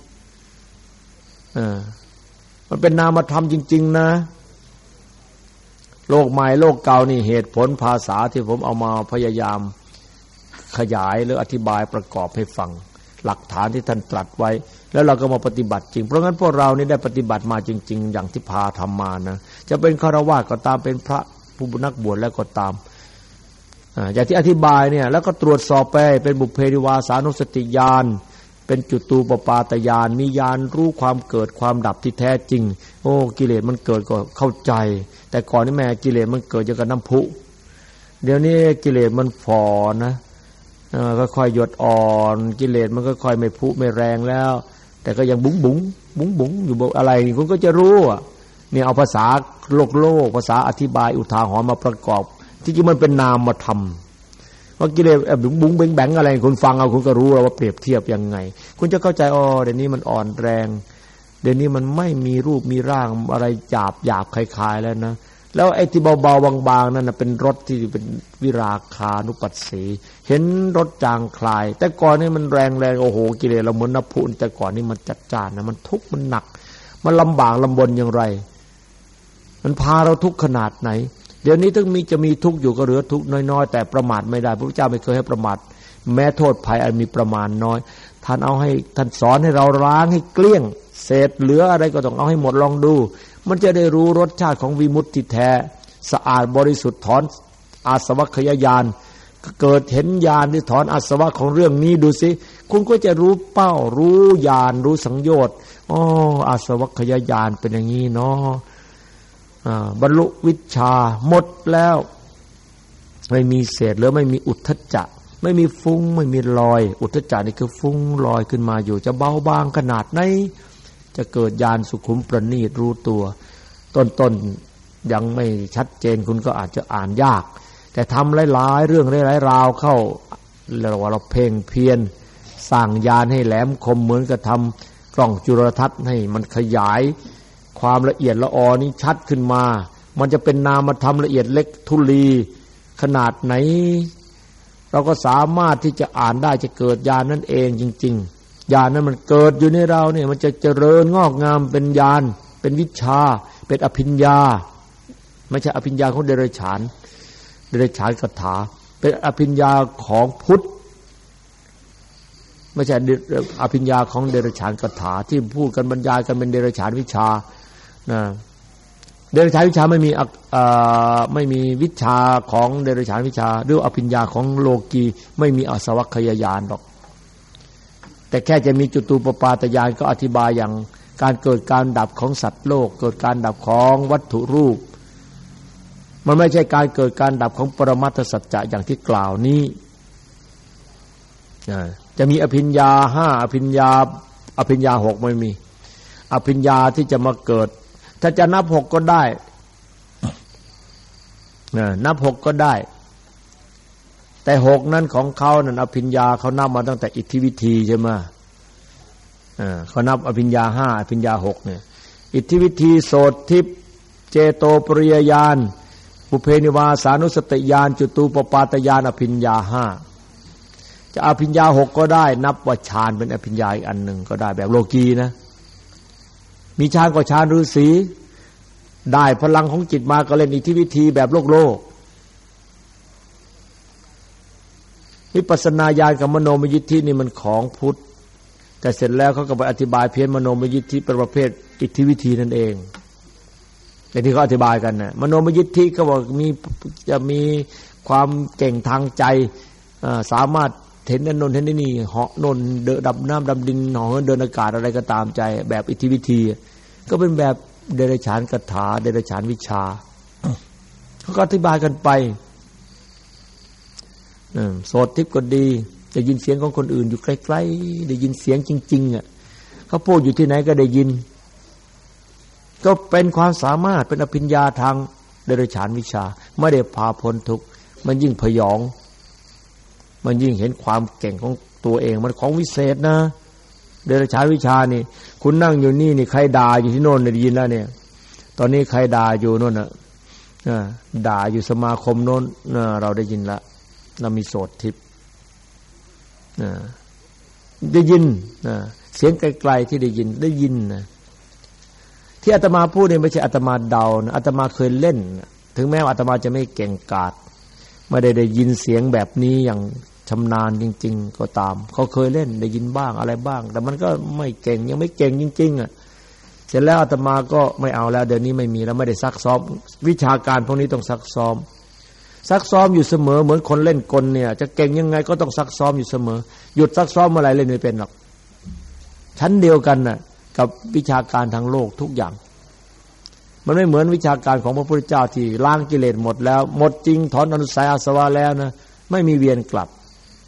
[SPEAKER 2] อ่ามันเป็นนามธรรมจริงๆนะโลกใหม่โลกเก่านี่เหตุผลภาษาที่ผมเอามาพยายามขยายหรืออธิบายประกอบให้ฟังหลักฐานที่ท่านตรัสไว้แล้วเราก็มาปฏิบัติจริงเพราะงั้นพวกเรานี่ได้ปฏิบัติมาจริงๆอย่างที่พาทำมานะจะเป็นฆราวาสก็ตามเป็นพระผู้นักบวชแล้วก็ตามอย่างที่อธิบายเนี่ยแล้วก็ตรวจสอบไปเป็นบุพเพนิวาสานุสติญาณเป็นจุตูปปาตญาณมีญาณรู้ความเกิดความดับที่แท้จริงโอ้กิเลสมันเกิดก็เข้าใจแต่ก่อนนี่แม่กิเลสมันเกิดจากน้ำพุเดี๋ยวนี้กิเลสมันฝ่อนะก็ค่อยหยดอ่อนกิเลสมันก็ค่อยไม่พุไม่แรงแล้วแต่ก็ยังบุ๋งบุ๋งบุ๋งบุ๋งอยู่บอกอะไรคุณก็จะรู้อ่ะเนี่ยเอาภาษาโลกโลกภาษาอธิบายอุทาหรณ์มาประกอบที่จริงมันเป็นนามธรรมว่ากิเลสบุ๋งบุ๋งเบ่งแบงอะไรคุณฟังเอาคุณก็รู้แล้วว่าเปรียบเทียบยังไงคุณจะเข้าใจอ๋อเดี๋ยวนี้มันอ่อนแรงเดี๋ยวนี้มันไม่มีรูปมีร่างอะไรหยาบหยาบคล้ายๆแล้วนะแล้วไอ้ที่เบาๆบางๆนั่นนะเป็นรสที่เป็นวิราคานุปัสสีเห็นรสจางคลายแต่ก่อนนี่มันแรงแรงโอ้โหกิเลสเราเหมือนน้ำพุแต่ก่อนนี่มันจัดจ้านนะมันทุกข์มันหนักมันลำบากลำบนอย่างไรมันพาเราทุกข์ขนาดไหนเดี๋ยวนี้ถึงมีจะมีทุกข์อยู่ก็เหลือทุกข์น้อยๆแต่ประมาทไม่ได้พระพุทธเจ้าไม่เคยให้ประมาทแม้โทษภัยอันมีประมาณน้อยท่านเอาให้ท่านสอนให้เราล้างให้เกลี้ยงเศษเหลืออะไรก็ต้องเอาให้หมดลองดูมันจะได้รู้รสชาติของวิมุตติแท้สะอาดบริสุทธิ์ถอนอาสวะขยญาณเกิดเห็นญาณที่ถอนอาสวะของเรื่องนี้ดูสิคุณก็จะรู้เป้ารู้ญาณรู้สังโยชน์อ๋ออาสวะขยญาณเป็นอย่างนี้เนาะบรรลุวิชชาหมดแล้วไม่มีเศษหรือไม่มีอุทธัจจะไม่มีฟุ้งไม่มีลอยอุทธัจจะนี่คือฟุ้งลอยขึ้นมาอยู่จะเบาบางขนาดไหนจะเกิดญาณสุขุมประณีตรู้ตัวต้นๆยังไม่ชัดเจนคุณก็อาจจะอ่านยากแต่ทำหลายๆเรื่องหลายๆราวเข้าเราว่าเราเพ่งเพียรสร้างญาณให้แหลมคมเหมือนกับทำกล้องจุลทรรศน์ให้มันขยายความละเอียดละออนี้ชัดขึ้นมามันจะเป็นนามธรรมละเอียดเล็กทุลีขนาดไหนเราก็สามารถที่จะอ่านได้จะเกิดญาณนั่นเองจริงๆญาณนั้นมันเกิดอยู่ในเราเนี่ยมันจะเจริญงอกงามเป็นญาณเป็นวิชาเป็นอภิญญาไม่ใช่อภิญญาของเดรัจฉานเดรัจฉานคาถาเป็นอภิญญาของพุทธไม่ใช่อภิญญาของเดรัจฉานคาถาที่พูดกันบรรยายกันเป็นเดรัจฉานวิชานะเดรัจฉานวิชาไม่มีไม่มีวิชาของเดรัจฉานวิชาหรืออภิญญาของโลกีไม่มีอสวัคยญาณหรอกแต่แค่จะมีจุตูปปาตญาณก็อธิบายอย่างการเกิดการดับของสัตว์โลกเกิดการดับของวัตถุรูปมันไม่ใช่การเกิดการดับของปรมัตถสัจจะอย่างที่กล่าวนี้จะมีอภิญญาห้าอภิญญาอภิญญาหกไม่มีอภิญญาที่จะมาเกิดถ้าจะนับหกก็ได้นับหกก็ได้แต่หกนั้นของเขานั่นอภิญญาเขานับมาตั้งแต่อิทธิวิธีใช่ไหมเขานับอภิญญาห้าอภิญญาหกเนี่ยอิทธิวิธีโสตทิพย์เจโตปริยญาณปุเพนิวาสานุสติญาณจุตูปปาตญาณอภิญญาห้าจะอภิญญาหกก็ได้นับว่าฌานเป็นอภิญญาอีกอันหนึ่งก็ได้แบบโลกีนะมีฌานก็ฌานฤาษีได้พลังของจิตมาก็เล่นอิทธิวิธีแบบโลกโลกวิปัสสนาญาณกับมโนมยิทธินี่มันของพุทธแต่เสร็จแล้วเขาก็ไปอธิบายเพี้ยนมโนมยิทธิเป็นประเภทอิทธิวิธีนั่นเองแต่ที่เขาอธิบายกันนะมโนมยิทธิก็บอกมีจะมีความเก่งทางใจสามารถเห็นนั่นนนเห็นนี่เหาะนนเดินดับน้ำดำดินเหาะเดินอากาศอะไรก็ตามใจแบบอิทธิวิธีก็เป็นแบบเดรัจฉานคาถาเดรัจฉานวิชาเขาก็อธิบายกันไปโสตทิพย์ก็ดีจะยินเสียงของคนอื่นอยู่ใกล้ๆได้ยินเสียงจริงๆอ่ะเขาพูดอยู่ที่ไหนก็ได้ยินก็เป็นความสามารถเป็นอภิญญาทางเดรัจฉานวิชาไม่ได้พาพ้นทุกข์มันยิ่งพยองมันยิ่งเห็นความเก่งของตัวเองมันของวิเศษนะเดรัจฉานวิชานี่คุณนั่งอยู่นี่นี่ใครด่าอยู่ที่โน่นได้ยินแล้วเนี่ยตอนนี้ใครด่าอยู่โน่นน่ะด่าอยู่สมาคมโน่นเราได้ยินละเรามีโสตทิพย์ได้ยินเสียงไกลๆที่ได้ยินได้ยินนะที่อาตมาพูดเนี่ยไม่ใช่อาตมาเดานะอาตมาเคยเล่นถึงแม้ว่าอาตมาจะไม่เก่งกาจไม่ได้ได้ยินเสียงแบบนี้อย่างชำนาญจริงๆก็ตามเขาเคยเล่นได้ยินบ้างอะไรบ้างแต่มันก็ไม่เก่งยังไม่เก่งจริงๆอ่ะเสร็จแล้วอาตมาก็ไม่เอาแล้วเดี๋ยวนี้ไม่มีแล้วไม่ได้ซักซ้อมวิชาการพวกนี้ต้องซักซ้อมซักซ้อมอยู่เสมอเหมือนคนเล่นกลเนี่ยจะเก่งยังไงก็ต้องซักซ้อมอยู่เสมอหยุดซักซ้อมเมื่อไหร่เล่นไม่เป็นหรอกชั้นเดียวกันน่ะกับวิชาการทางโลกทุกอย่างมันไม่เหมือนวิชาการของพระพุทธเจ้าที่ล้างกิเลสหมดแล้วหมดจริงถอนอนุสัยอาสวะแล้วนะไม่มีเวียนกลับ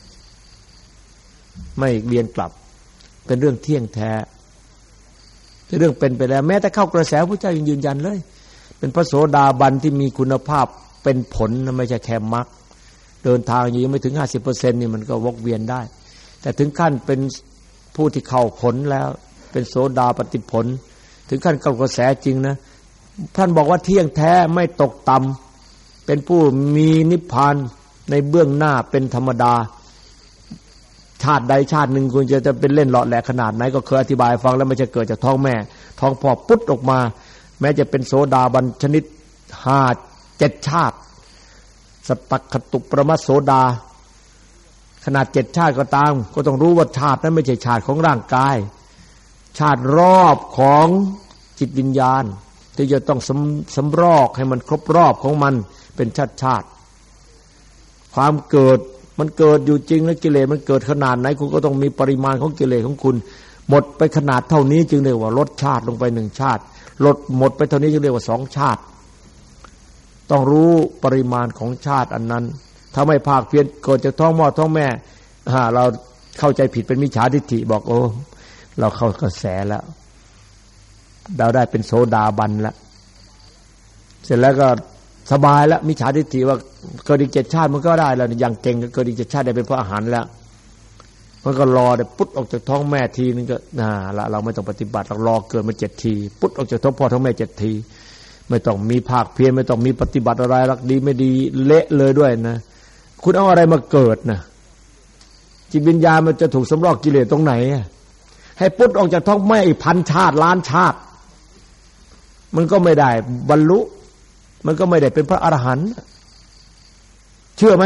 [SPEAKER 2] ไม่เวียนกลับเป็นเรื่องเที่ยงแท้เป็นเรื่องเป็นไปแล้วแม้แต่เข้ากระแสพระพุทธเจ้ายังยืนยันเลยเป็นพระโสดาบันที่มีคุณภาพเป็นผลนะไม่ใช่แค่มรรคเดินทางยังไม่ถึง ห้าสิบเปอร์เซ็นต์ นี่มันก็วกเวียนได้แต่ถึงขั้นเป็นผู้ที่เข้าผลแล้วเป็นโสดาปฏิผลถึงขั้นเข้ากระแสจริงนะท่านบอกว่าเที่ยงแท้ไม่ตกต่ำเป็นผู้มีนิพพานในเบื้องหน้าเป็นธรรมดาชาติใดชาติหนึ่งคุณจะจะเป็นเล่นหลอดแหลกขนาดไหนก็เคยอธิบายฟังแล้วมันจะเกิดจากท้องแม่ท้องพ่อปุ๊ดออกมาแม้จะเป็นโสดาบันชนิดห้าเจ็ดชาติสตักขตุปรมัสโสดาขนาดเจ็ดชาติก็ตามก็ต้องรู้ว่าชาตินั้นไม่ใช่ชาติของร่างกายชาติรอบของจิตวิญญาณที่จะต้องสำสำรอกให้มันครบรอบของมันเป็นชาติชาติความเกิดมันเกิดอยู่จริงแล้วกิเลสมันเกิดขนาดไหนคุณก็ต้องมีปริมาณของกิเลสของคุณหมดไปขนาดเท่านี้จึงเรียกว่าลดชาติลงไปหนึ่งชาติลดหมดไปเท่านี้จึงเรียกว่าสองชาติต้องรู้ปริมาณของชาติอันนั้นถ้าไม่ภาคเพียรเกิดจากท้องพ่อท้องแม่เราเข้าใจผิดเป็นมิจฉาทิฏฐิบอกโอ้เราเข้ากระแสแล้วเราได้เป็นโสดาบันแล้วเสร็จแล้วก็สบายแล้วมิจฉาทิฏฐิว่าเกิดอีกเจ็ดชาติมันก็ได้แล้วอย่างเก่งก็เกิดอีกเจ็ดชาติได้เป็นพระอรหันต์แล้ว เพมันก็รอเดี๋ยวปุ๊บออกจากท้องแม่ทีนึงก็น่าละเราไม่ต้องปฏิบัติเรารอเกิดมาเจ็ดทีปุ๊บออกจากท้องพ่อท้องแม่เจ็ดทีไม่ต้องมีภาคเพียรไม่ต้องมีปฏิบัติอะไรรักดีไม่ดีเละเลยด้วยนะคุณเอาอะไรมาเกิดนะจิตวิญญาณมันจะถูกสำรอกกิเลสตรงไหนให้ปุ๊บออกจากท้องแม่อีกพันชาติล้านชาติมันก็ไม่ได้บรรลุมันก็ไม่ได้เป็นพระอรหันต์เชื่อไหม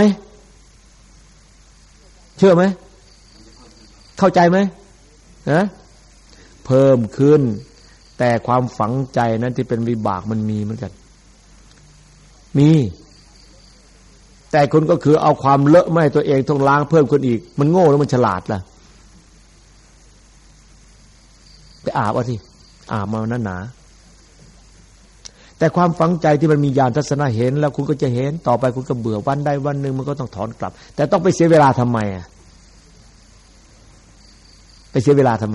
[SPEAKER 2] เชื่อไหมเข้าใจไหมนะเพิ่มขึ้นแต่ความฝังใจนั้นที่เป็นวิบากมันมีเหมือนกันมีแต่คุณก็คือเอาความเลอะไม่ตัวเองต้องล้างเพิ่มขึ้นอีกมันโง่แล้วมันฉลาดล่ะไปอาบเอาสิอาบมาหนาหนาแต่ความฝังใจที่มันมีญาณทัศนะเห็นแล้วคุณก็จะเห็นต่อไปคุณก็เบื่อวันใดวันหนึ่งมันก็ต้องถอนกลับแต่ต้องไปเสียเวลาทำไมอ่ะไปเสียเวลาทำไม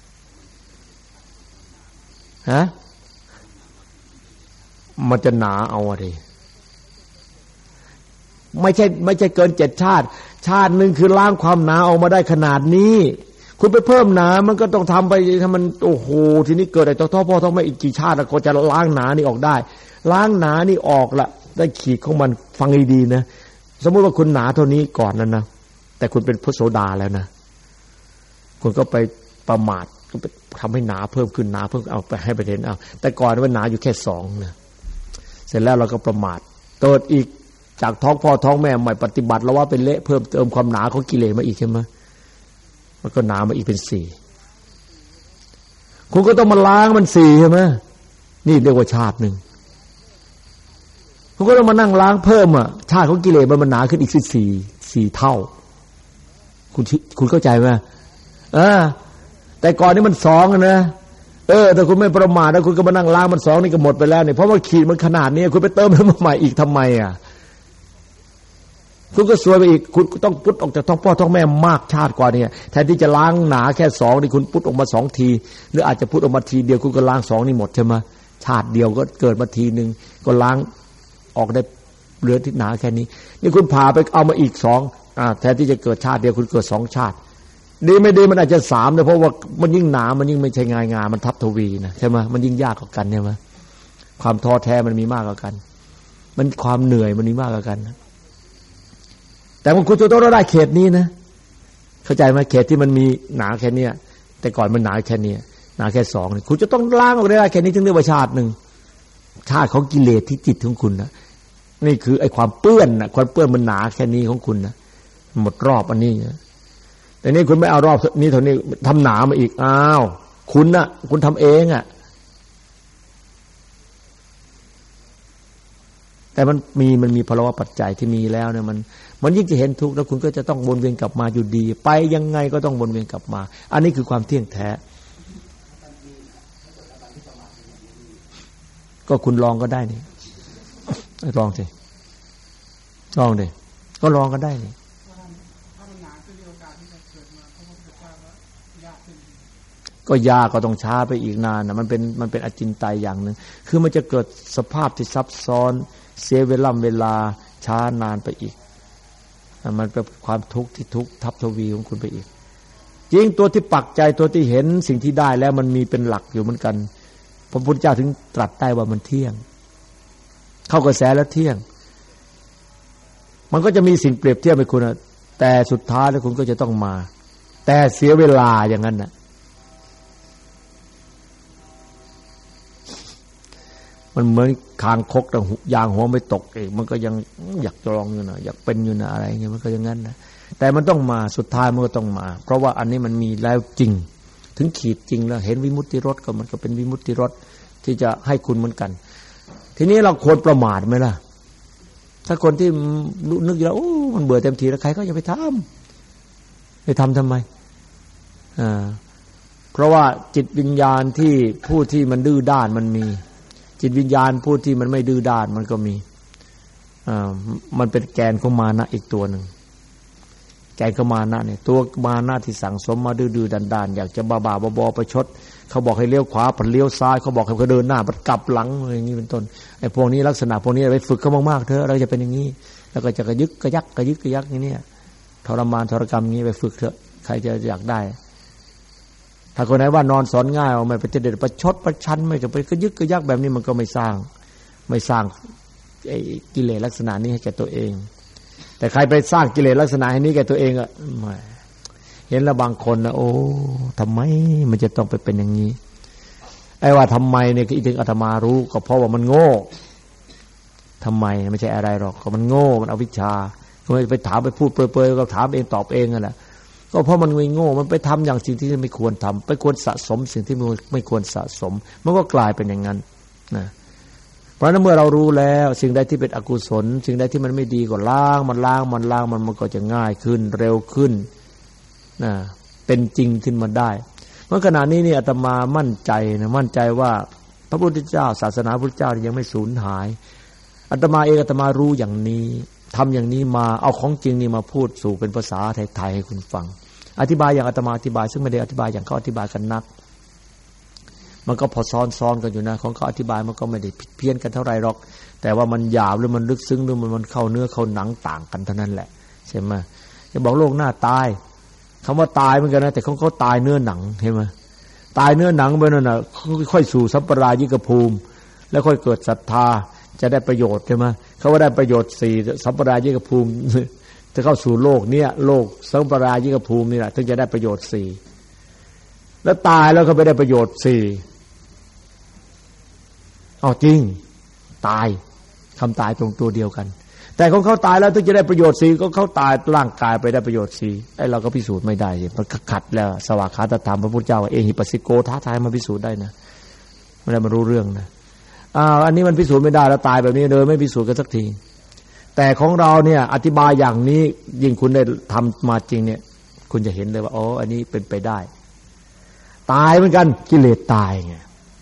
[SPEAKER 2] ฮะมันจะหนาเอาอะดิไม่ใช่ไม่ใช่เกินเจ็ดชาติชาติหนึ่งคือล้างความหนาออกมาได้ขนาดนี้คุณไปเพิ่มหนามันก็ต้องทำไปถ้ามันโอ้โหทีนี้เกิดไอ้ตัวท่อพ่อท้องแม่อีกกี่ชาติก็จะล้างหนานี่ออกได้ล้างหนานี่ออกละได้ขีดของมันฟังดีๆนะสมมุติว่าคุณหนาเท่านี้ก่อนนั้นนะแต่คุณเป็นพระโสดาแล้วนะคุณก็ไปประมาทก็ไปทำให้หนาเพิ่มขึ้นหนาเพิ่มเอาไปให้ไปเห็นเอาแต่ก่อนมันหนาอยู่แค่สองนะเสร็จแล้วเราก็ประมาทเกิดอีกจากท้องพ่อท้องแม่ใหม่ปฏิบัติแล้วว่าเป็นเละเพิ่มเติมความหนาของกิเลสมาอีกใช่ไหมมันก็หนามาอีกเป็นสี่คุณก็ต้องมาล้างมันสี่ใช่ไหมนี่เรียกว่าชาติหนึ่งคุณก็ต้องมานั่งล้างเพิ่มอ่ะชาติของกิเลสมันมันหนาขึ้นอีกสี่สี่เท่าคุณคุณเข้าใจไหมเออแต่ก่อนนี่มันสองนะเออแต่คุณไม่ประมาทแล้วคุณก็มานั่งล้างมันสองนี่ก็หมดไปแล้วเนี่ยเพราะว่าขีดมันขนาดนี้คุณไปเติมมันมาใหม่อีกทำไมอ่ะคุณก็ซวยไปอีกคุณต้องพุทธออกจากท้องพ่อท้องแม่มากชาติกว่านี้แทนที่จะล้างหนาแค่สองนี่คุณพุทธออกมาสองทีหรืออาจจะพุทธออกมาทีเดียวคุณก็ล้างสองนี่หมดใช่ไหมชาติเดียวก็เกิดมาทีนึงก็ล้างออกได้เหลือที่หนาแค่นี้นี่คุณผ่าไปเอามาอีกสองอ่าแทนที่จะเกิดชาติเดียวคุณเกิดสองชาติดีไม่ดีมันอาจจะสามเลยเพราะว่ามันยิ่งหนามันยิ่งไม่ใช่ง่ายงามันทับทวีนะใช่ไหมมันยิ่งยากกว่ากันใช่ไหมความท้อแท้มันมีมากกว่ากันมันความเหนื่อยมันมีมากกว่ากันแต่มันคุณจะต้องได้เขตนี้นะเข้าใจไหมเขตที่มันมีหนาแค่นี้แต่ก่อนมันหนาแค่นี้หนาแค่สองคุณจะต้องล้างออกได้แค่นี้ถึงเรียกว่าชาติหนึ่งชาติของกิเลสที่จิตของคุณนะนี่คือไอ้ความเปื้อนนะความเปื้อนมันหนาแค่นี้ของคุณนะหมดรอบอันนี้แต่นี่คุณไม่เอารอบนี้เท่านี้ทำหนามาอีกอ้าวคุณนะคุณทำเองอ่ะแต่มันมีมันมีภาวะปัจจัยที่มีแล้วเนี่ยมันมันยิ่งจะเห็นทุกข์แล้วคุณก็จะต้องวนเวียนกลับมาอยู่ดีไปยังไงก็ต้องวนเวียนกลับมาอันนี้คือความเที่ยงแท้ก็คุณลองก็ได้นี่ลองสิลองดิก็ลองก็ได้นี่ก็ยากก็ต้องช้าไปอีกนานนะมันเป็นมันเป็นอจินไตยอย่างนึงคือมันจะเกิดสภาพที่ซับซ้อนเสียเวลาเวลาช้านานไปอีกมันเป็นความทุกข์ที่ทุกข์ทับทวีของคุณไปอีกจริงตัวที่ปักใจตัวที่เห็นสิ่งที่ได้แล้วมันมีเป็นหลักอยู่เหมือนกันพระพุทธเจ้าถึงตรัสได้ว่ามันเที่ยงเข้ากระแสแล้วเที่ยงมันก็จะมีสิ่งเปรียบเทียบให้คุณนะแต่สุดท้ายแล้วคุณก็จะต้องมาแต่เสียเวลาอย่างนั้นนะมันเหมือนคางคกแต่ยางหัวไม่ตกเองมันก็ยังอยากจองอยู่นะอยากเป็นอยู่นะอะไรเงี้ยมันก็อย่างนั้นนะแต่มันต้องมาสุดท้ายมันก็ต้องมาเพราะว่าอันนี้มันมีแล้วจริงถึงขีดจริงแล้วเห็นวิมุตติรสก็มันก็เป็นวิมุตติรสที่จะให้คุณเหมือนกันทีนี้เราควรประมาทไหมล่ะถ้าคนที่นึกอยู่แล้วโอ้มันเบื่อเต็มทีแล้วใครก็อย่าไปทำไปทำทำไมอ่าเพราะว่าจิตวิญญาณที่ผู้ที่มันดื้อด้านมันมีจิตวิญญาณผู้ที่มันไม่ดื้อด้านมันก็มีอ่ามันเป็นแกนของมานะอีกตัวหนึ่งแกนของมานะเนี่ยตัวมานะที่สั่งสมมาดื้อๆด้านๆอยากจะบ้าๆบอๆประชดเขาบอกให้เลี้ยวขวาปัดเลี้ยวซ้ายเขาบอกให้เขาเดินหน้าปัดกลับหลังอะไรอย่างนี้เป็นต้นไอ้พวกนี้ลักษณะพวกนี้ไปฝึกเขามากๆเถอะเราจะเป็นอย่างนี้แล้วก็จะกระยึกกระยักกระยึกกระยักอย่างนี้ทรมานทรกรรมอย่างนี้ไปฝึกเถอะใครจะอยากได้ถ้าคนไหนว่านอนสอนง่ายเอาไม่ไปเด็ดประชดประชันไม่ก็ไปก็ยึกก็ยักแบบนี้มันก็ไม่สร้างไม่สร้างไอ้กิเลสลักษณะนี้ให้แก่ตัวเองแต่ใครไปสร้างกิเลสลักษณะให้นี้แก่ตัวเองอ่ะเห็นแล้วบางคนนะโอ้ทำไมมันจะต้องไปเป็นอย่างนี้ไอ้ว่าทำไมเนี่ยที่ถึงอาตมารู้ก็เพราะว่ามันโง่ทำไมไม่ใช่อะไรหรอกก็มันโง่มันอวิชชาก็ไม่ไปถามไปพูดเปรยๆก็ถามเองตอบเองนั่นแหละก็เพราะมันโง่มันไปทำอย่างสิ่งที่ไม่ควรทำไปควรสะสมสิ่งที่ไม่ควรสะสมมันก็กลายเป็นอย่างนั้นนะเพราะนั้นเมื่อเรารู้แล้วสิ่งใดที่เป็นอกุศลสิ่งใดที่มันไม่ดีก็ล้างมันล้างมันล้างมันมันก็จะง่ายขึ้นเร็วขึ้นนะเป็นจริงขึ้นมาได้เมื่อขณะนี้นี่อาตมามั่นใจนะมั่นใจว่าพระพุทธเจ้าศาสนาพระพุทธเจ้ายังไม่สูญหายอาตมาเองอาตมารู้อย่างนี้ทำอย่างนี้มาเอาของจริงนี่มาพูดสู่เป็นภาษาไทยๆให้คุณฟังอธิบายอย่างอาตมาอธิบายซึ่งไม่ได้อธิบายอย่างเขาอธิบายกันนักมันก็พอซ้อนๆกันอยู่นะของเขาอธิบายมันก็ไม่ได้ผิดเพี้ยนกันเท่าไหร่หรอกแต่ว่ามันหยาบหรือมันลึกซึ้งหรือมันมันเข้าเนื้อเข้าหนังต่างกันเท่านั้นแหละใช่ไหมจะบอกโลกหน้าตายคำว่าตายเหมือนกันนะแต่ของเขาตายเนื้อหนังเห็นไหมตายเนื้อหนังไปนั่นน่ะค่อยสู่สัมปรายิกภูมิแล้วค่อยเกิดศรัทธาจะได้ประโยชน์ใช่ไหมเขาว่าได้ประโยชน์สี่สัมปรายิกภูมิถ้าเข้าสู่โลกเนี้ยโลกสัมปรายิกภูมินี่แหละถึงจะได้ประโยชน์สี่แล้วตายแล้วก็ไปได้ประโยชน์สี่เอาจริงตายคำตายตรงตัวเดียวกันแต่ของเขาตายแล้วถึงจะได้ประโยชน์สี่ก็เขาตายร่างกายไปได้ประโยชน์สี่ไอ้เราก็พิสูจน์ไม่ได้มันขัดแล้วสวากขาตธรรมพระพุทธเจ้าเอหิปัสสิโกท้าทายมาพิสูจน์ได้นะไม่ได้มารู้เรื่องนะอ่าอันนี้มันพิสูจน์ไม่ได้แล้วตายแบบนี้เลยไม่พิสูจน์กันสักทีแต่ของเราเนี่ยอธิบายอย่างนี้ยิ่งคุณได้ทำมาจริงเนี่ยคุณจะเห็นเลยว่าอ๋ออันนี้เป็นไปได้ตายเหมือนกันกิเลสตายไง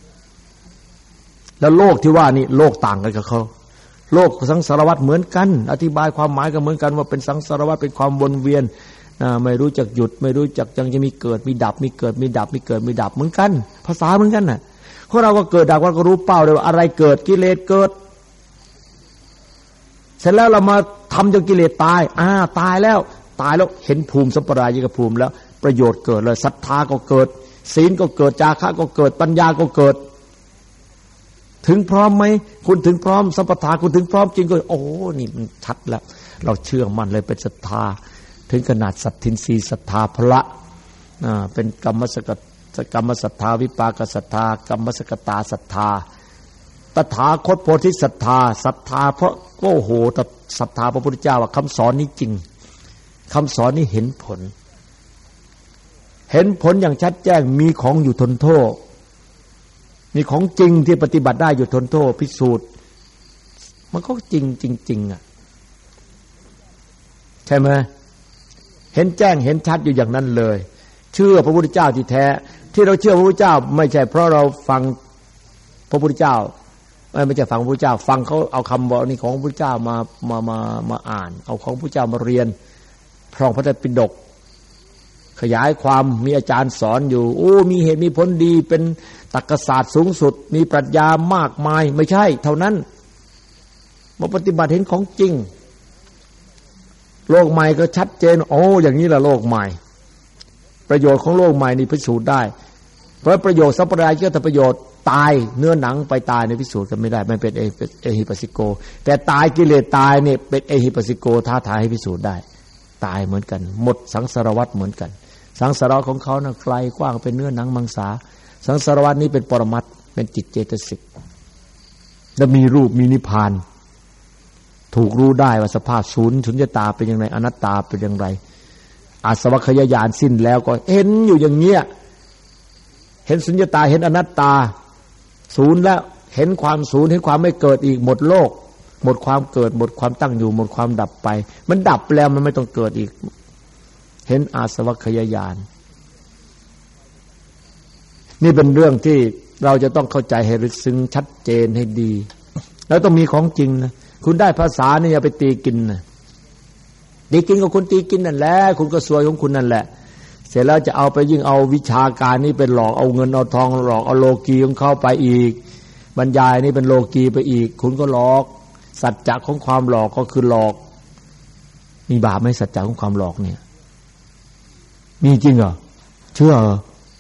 [SPEAKER 2] แล้วโลกที่ว่านี่โลกต่างกันกับเขาโลกสังสารวัฏเหมือนกันอธิบายความหมายกันเหมือนกันว่าเป็นสังสารวัฏเป็นความวนเวียนไม่รู้จักหยุดไม่รู้จักยังจะมีเกิดมีดับมีเกิดมีดับมีเกิดมีดับเหมือนกันภาษาเหมือนกันน่ะพวกเราก็เกิดดับเราก็รู้เป้าเลยว่าอะไรเกิดกิเลสเกิดเสร็จแล้วเรามาทำจนกิเลสตายอ่าตายแล้วตายแล้วเห็นภูมิสัมปรายิกภูมิแล้วประโยชน์เกิดเลยศรัทธาก็เกิดศีลก็เกิดจาคะก็เกิดปัญญาก็เกิดถึงพร้อมไหมคุณถึงพร้อมสัมปทาคุณถึงพร้อมจริงก็โอ้นี่มันชัดแล้วเราเชื่อมั่นเลยเป็นศรัทธาถึงขนาดสัตทินรีศรัทธาพละอ่าเป็นกรรมสกกรรมศรัทธาวิปากศรัทธากรรมสกตาศรัทธาตถาคตโพธิศรัทธาศรัทธาเพราะโอ้โหแต่ศรัทธาพระพุทธเจ้าว่าคำสอนนี้จริงคำสอนนี้เห็นผลเห็นผลอย่างชัดแจ้งมีของอยู่ทนโทษมีของจริงที่ปฏิบัติได้อยู่ทนโทษพิสูจน์มันก็จริงจริงๆอ่ะใช่ไหมเห็นแจ้งเห็นชัดอยู่อย่างนั้นเลยเชื่อพระพุทธเจ้าที่แท้ที่เราเชื่อพระพุทธเจ้าไม่ใช่เพราะเราฟังพระพุทธเจ้าไม่ใช่ฟังพระพุทธเจ้าฟังเขาเอาคำบอกนี่ของพระพุทธเจ้ามามามามาอ่านเอาของพระพุทธเจ้ามาเรียนพระพระไตรปิฎกขยายความมีอาจารย์สอนอยู่โอ้มีเหตุมีผลดีเป็นตรรกศาสตร์สูงสุดมีปรัชญามากมายไม่ใช่เท่านั้นมาปฏิบัติเห็นของจริงโลกใหม่ก็ชัดเจนโอ้อย่างนี้แหละโลกใหม่ประโยชน์ของโลกใหม่นี่พิสูจน์ได้เพราะประโยชน์สัพพะรายก็แต่ประโยชน์ตายเนื้อหนังไปตายในพิสูจน์กันไม่ได้มันเป็นเอหิปัสสิโกแต่ตายกิเลสตายเนี่ยเป็นเอหิปัสสิโกท้าทายให้พิสูจน์ได้ตายเหมือนกันหมดสังสารวัฏเหมือนกันสังสารวัฏของเขาน่ะไกลกว้างเป็นเนื้อหนังมังสาสังสารวัฏนี้เป็นปรมัตถ์เป็นจิตเจตสิกและมีรูปมีนิพพานถูกรู้ได้ว่าสภาพศูนย์สุญญตาเป็นอย่างไรอนัตตาเป็นอย่างไรอาสวัคยญาณสิ้นแล้วก็เห็นอยู่อย่างเงี้ยเห็นสุญญตาเห็นอนัตตาศูนย์แล้วเห็นความศูนย์เห็นความไม่เกิดอีกหมดโลกหมดความเกิดหมดความตั้งอยู่หมดความดับไปมันดับแล้วมันไม่ต้องเกิดอีกเห็นอาสวัคยญาณนี่เป็นเรื่องที่เราจะต้องเข้าใจให้ลึกซึ้งชัดเจนให้ดีแล้วต้องมีของจริงนะคุณได้ภาษานี่อย่าไปตีกินนะตีกินกับคุณตีกินนั่นแหละคุณก็ซวยของคุณนั่นแหละเสร็จแล้วจะเอาไปยิ่งเอาวิชาการนี้เป็นหลอกเอาเงินเอาทองหลอกเอาโลกีของเขาไปอีกบรรยายนี่เป็นโลกีไปอีกคุณก็หลอกสัจจะของความหลอกก็คือหลอกมีบาปไหมสัจจะของความหลอกเนี่ยมีจริงเหรอเชื่อเหรอ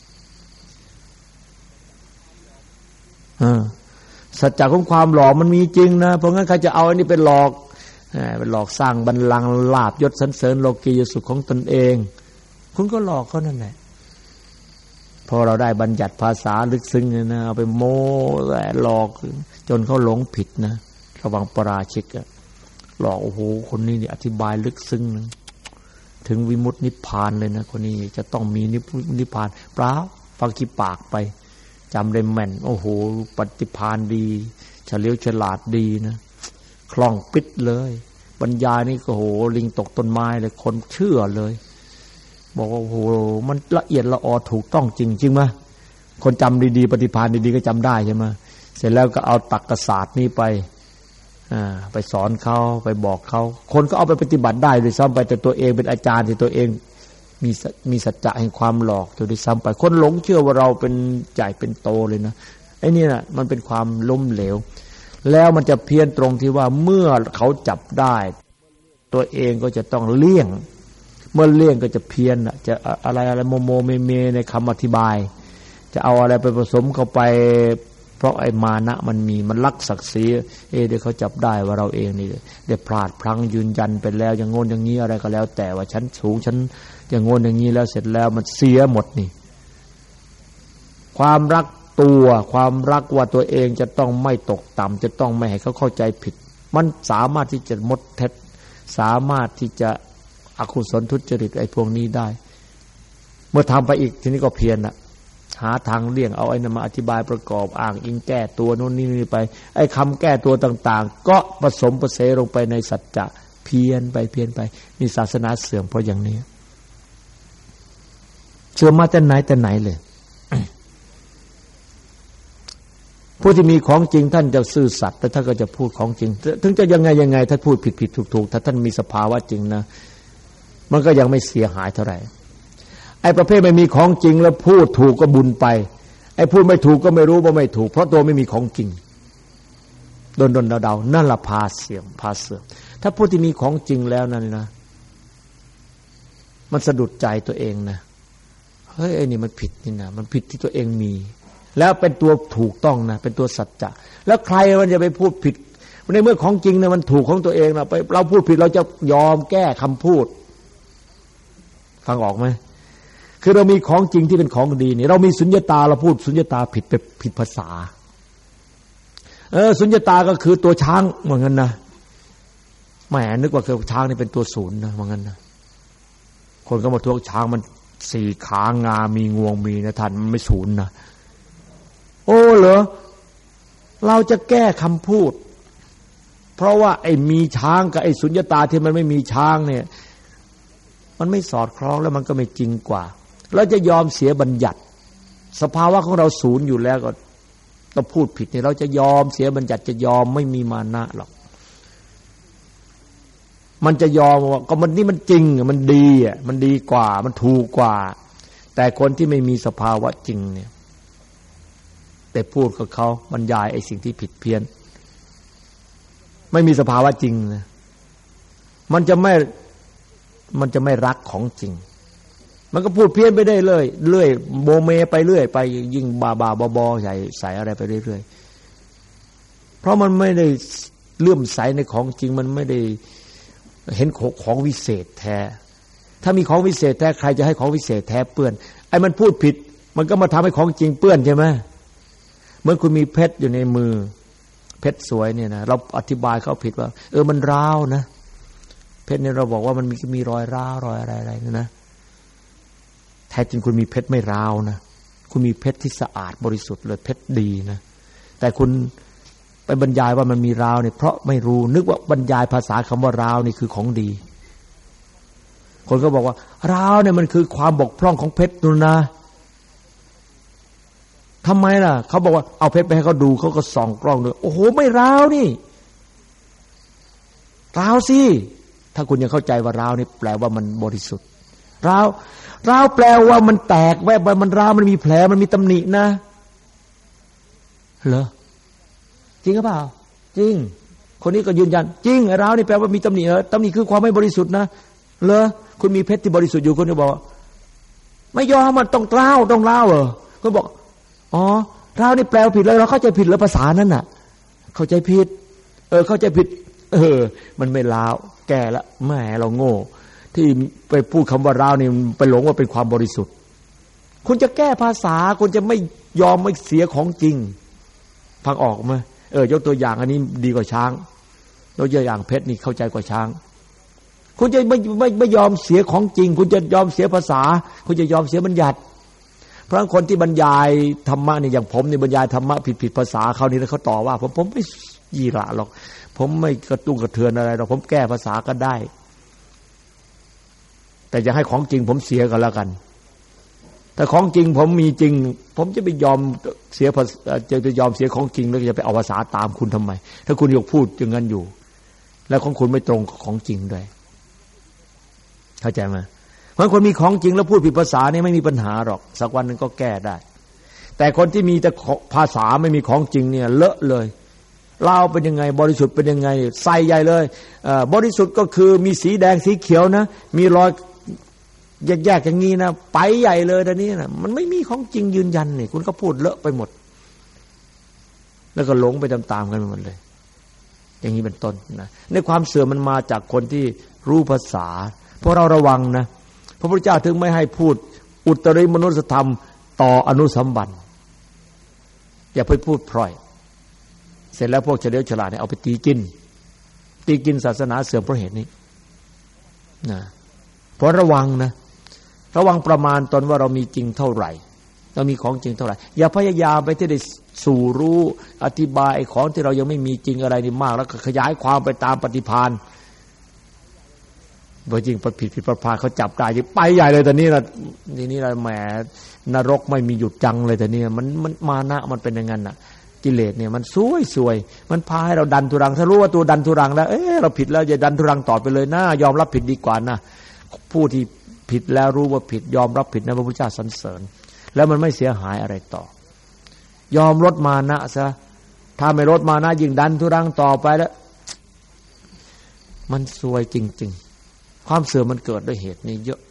[SPEAKER 2] อ่าสัจจะของความหลอกมันมีจริงนะเพราะงั้นใครจะเอาอันนี้เป็นหลอกเป็นหลอกสร้างบัลลังก์ลาภยศสรรเสริญโลกียสุขของตนเองคุณก็หลอกเขานั่นแหละพอเราได้บัญญัติภาษาลึกซึ้งเนี่ยนะเอาไปโม้แหละหลอกจนเขาหลงผิดนะระวังปราชิกอะหลอกโอ้โหคนนี้นี่อธิบายลึกซึ้งนะถึงวิมุตตินิพพานเลยนะคนนี้จะต้องมีนิพพานเปล่าฟังขี้ปากไปจำได้แม่นโอ้โหปฏิภาณดีเฉลียวฉลาดดีนะคล่องปิดเลยบรรยายนี่ก็โหลิงตกต้นไม้เลยคนเชื่อเลยบอกว่าโอ้โหมันละเอียดละออถูกต้องจริงจริงไหมคนจำดีๆปฏิภาณดีๆก็จำได้ใช่ไหมเสร็จแล้วก็เอาตรรกศาสตร์นี้ไปอ่าไปสอนเขาไปบอกเขาคนก็เอาไปปฏิบัติได้โดยซ้ำไปแต่ตัวเองเป็นอาจารย์ที่ตัวเองมีมีสัจจะแห่งความหลอกตัวด้วยซ้ำไปคนหลงเชื่อว่าเราเป็นใหญ่เป็นโตเลยนะไอ้นี่น่ะมันเป็นความล้มเหลวแล้วมันจะเพี้ยนตรงที่ว่าเมื่อเขาจับได้ตัวเองก็จะต้องเลี่ยงเมื่อเลี่ยงก็จะเพี้ยนอ่ะจะอะไรอะไรโมโมเมเมในคำอธิบายจะเอาอะไรไปผสมเข้าไปเพราะไอ้มานะมันมีมันลักศักดิ์ศรีเอเดี๋ยวเขาจับได้ว่าเราเองนี่ได้พลาดพลั้งยืนยันไปแล้วอย่างโง่อย่างนี้อะไรก็แล้วแต่ว่าฉันสูงฉันอย่างโง่อย่างนี้แล้วเสร็จแล้วมันเสียหมดนี่ความรักตัวความรักว่าตัวเองจะต้องไม่ตกต่ำจะต้องไม่ให้เขาเข้าใจผิดมันสามารถที่จะมดเท็จสามารถที่จะอกุศลทุจริตไอ้พวกนี้ได้เมื่อทำไปอีกทีนี้ก็เพียรนะหาทางเลี่ยงเอาไอ้นั่นมาอธิบายประกอบอ้างอิงแก้ตัวโน่นนี่นี่ไปไอ้คำแก้ตัวต่างๆก็ผสมผสานลงไปในสัจจะเพี้ยนไปเพี้ยนไปมีศาสนาเสื่อมเพราะอย่างนี้เชื่อมาแต่ไหนแต่ไหนเลย ผู้ที่มีของจริงท่านจะซื่อสัตย์แต่ท่านก็จะพูดของจริงถึงจะยังไงยังไงถ้าพูดผิดผิดถูกถูกถ้าท่านมีสภาวะจริงนะมันก็ยังไม่เสียหายเท่าไหร่ไอ้ประเภทไม่มีของจริงแล้วพูดถูกก็บุญไปไอ้พูดไม่ถูกก็ไม่รู้ว่าไม่ถูกเพราะตัวไม่มีของจริงดนดนเดาๆนั่นละพาเสื่อมพาเสื่อมถ้าผู้ที่มีของจริงแล้วนั่นนะมันสะดุดใจตัวเองนะเฮ้ยไอ้นี่มันผิดนี่นะมันผิดที่ตัวเองมีแล้วเป็นตัวถูกต้องนะเป็นตัวสัจจะแล้วใครมันจะไปพูดผิดในเมื่อของจริงนะมันถูกของตัวเองนะไปเราพูดผิดเราจะยอมแก้คำพูดฟังออกไหมคือเรามีของจริงที่เป็นของดีนี่เรามีสุญญตาเราพูดสุญญตาผิดไปผิดภาษาเออสุญญตาก็คือตัวช้างเหมือนกันนะแหมนึกว่าช้างนี่เป็นตัวศูนย์นะเหมือนกันนะคนก็มาทวงช้างมันสี่ขางามีงวงมีนะท่านมันไม่ศูนย์นะโอ้เหรอเราจะแก้คำพูดเพราะว่าไอ้มีช้างกับไอ้สุญญตาที่มันไม่มีช้างเนี่ยมันไม่สอดคล้องแล้วมันก็ไม่จริงกว่าเราจะยอมเสียบัญญัติสภาวะของเราศูนย์อยู่แล้วก็ต้องพูดผิดเนี่ยเราจะยอมเสียบัญญัติจะยอมไม่มีมานะหรอกมันจะยอมว่าก็มันนี่มันจริงมันดีอ่ะมันดีกว่ามันถูกกว่าแต่คนที่ไม่มีสภาวะจริงเนี่ยแต่พูดกับเขาบรรยายไอ้สิ่งที่ผิดเพี้ยนไม่มีสภาวะจริงนะมันจะไม่มันจะไม่รักของจริงมันก็พูดเพี้ยนไปได้เลยเรื่อยโมเมไปเรื่อยไปยิ่งบาบาบอๆใส่ใส่อะไรไปเรื่อยๆเพราะมันไม่ได้เลื่อมใสในของจริงมันไม่ได้เห็นของวิเศษแท้ถ้ามีของวิเศษแท้ใครจะให้ของวิเศษแท้เปื้อนไอ้มันพูดผิดมันก็มาทำให้ของจริงเปื้อนใช่ไหมเหมือนคุณมีเพชรอยู่ในมือเพชรสวยเนี่ยนะเราอธิบายเขาผิดว่าเออมันร้าวนะเพชรเนี่ยเราบอกว่ามันมีมีรอยร้าวรอยอะไรๆนะแท้จริงคุณมีเพชรไม่ร้าวนะคุณมีเพชรที่สะอาดบริสุทธิ์เลยเพชรดีนะแต่คุณไปบรรยายว่ามันมีร้าวเนี่ยเพราะไม่รู้นึกว่าบรรยายภาษาคำว่าร้าวนี่คือของดีคนก็บอกว่าร้าวเนี่ยมันคือความบกพร่องของเพชรนู่นนะทำไมล่ะเขาบอกว่าเอาเพชรไปให้เขาดูเขาก็ส่องกล้องด้วยโอ้โหไม่ร้าวนี่ร้าวสิถ้าคุณยังเข้าใจว่าร้าวนี่แปลว่ามันบริสุทธิ์ร้าวร้าวแปลว่ามันแตกแวบไปมันร้าวมันมีแผลมันมีตำหนินะเหรอจริงหรือเปล่าจริงคนนี้ก็ยืนยันจริงร้าวนี่แปลว่ามีตำหนิเหรอตำหนิคือความไม่บริสุทธิ์นะเหรอคุณมีเพชรที่บริสุทธิ์อยู่คุณจะบอกไม่ยอมมันต้องเล่าต้องเล่าเหรอก็บอกอ๋อเล่านี่แปลผิดเลยเราเข้าใจผิดแล้วภาษานั้นน่ะเข้าใจผิดเออเข้าใจผิดเออมันไม่ลาวแก่ละแหมเราโง่ที่ไปพูดคำว่าลาวนี่ไปหลงว่าเป็นความบริสุทธิ์คุณจะแก้ภาษาคุณจะไม่ยอมไม่เสียของจริงฟังออกไหมเออยกตัวอย่างอันนี้ดีกว่าช้างยกตัวอย่างเพชรนี่เข้าใจกว่าช้างคุณจะไม่ไม่ไม่ยอมเสียของจริงคุณจะยอมเสียภาษาคุณจะยอมเสียบัญญัติเพราะคนที่บรรยายธรรมะนี่อย่างผมนี่บรรยายธรรมะผิดผิดภาษาเขานี่แล้วเขาต่อว่าผมผมไม่ยี่หละหรอกผมไม่กระตุ้งกระเทือนอะไรหรอกผมแก้ภาษาก็ได้แต่อย่าให้ของจริงผมเสียกันแล้วกันถ้าของจริงผมมีจริงผมจะไปยอมเสียจะจะยอมเสียของจริงแล้วจะไปเอาภาษาตามคุณทำไมถ้าคุณยกพูดอย่างนั้นอยู่แล้วของคุณไม่ตรงกับของจริงด้วยเข้าใจไหมเพราะคนมีของจริงแล้วพูดผิดภาษานี่ไม่มีปัญหาหรอกสักวันนึงก็แก้ได้แต่คนที่มีแต่ภาษาไม่มีของจริงเนี่ยเลอะเลยลาวเป็นยังไงบริสุทธิ์เป็นยังไงใส่ใหญ่เลยบริสุทธิ์ก็คือมีสีแดงสีเขียวนะมีรอยแยกๆอย่างนี้นะไปใหญ่เลยตอนนี้นะมันไม่มีของจริงยืนยันนี่คุณก็พูดเลอะไปหมดแล้วก็หลงไปตามๆกันหมดเลยอย่างนี้เป็นต้นนะในความเสื่อมมันมาจากคนที่รู้ภาษาเพราะเราระวังนะพระพุทธเจ้าถึงไม่ให้พูดอุตริมนุสธรรมต่ออนุสัมบันอย่าไปพูดพร่อยเสร็จแล้วพวกเฉลียวฉลาดเนี่ยเอาไปตีกินตีกินศาสนาเสื่อมเพราะเหตุนี้นะเพราะระวังนะระวังประมาณตนว่าเรามีจริงเท่าไหร่เรามีของจริงเท่าไหร่อย่าพยายามไปที่ได้สู่รู้อธิบายไอ้ของที่เรายังไม่มีจริงอะไรนี่มากแล้วก็ขยายความไปตามปฏิภาณโดยจริงผิดผิดพลาดเขาจับได้ไปใหญ่เลยตอนนี้นะนี่นี่เราแหมนรกไม่มีหยุดจังเลยแต่นี่มันมันมานะมันเป็นอย่างนั้นน่ะกิเลสเนี่ยมันซวยซวยมันพาให้เราดันทุรังถ้ารู้ว่าตัวดันทุรังแล้วเออเราผิดแล้วอย่าดันทุรังต่อไปเลยนะยอมรับผิดดีกว่านะผู้ที่ผิดแล้วรู้ว่าผิดยอมรับผิดนะพระพุทธเจ้าสรรเสริญแล้วมันไม่เสียหายอะไรต่อยอมลดมานะซะถ้าไม่ลดมานะยิ่งดันทุรังต่อไปแล้วมันซวยจริงๆความเสื่อมมันเกิดด้วยเหตุนี้เยอะ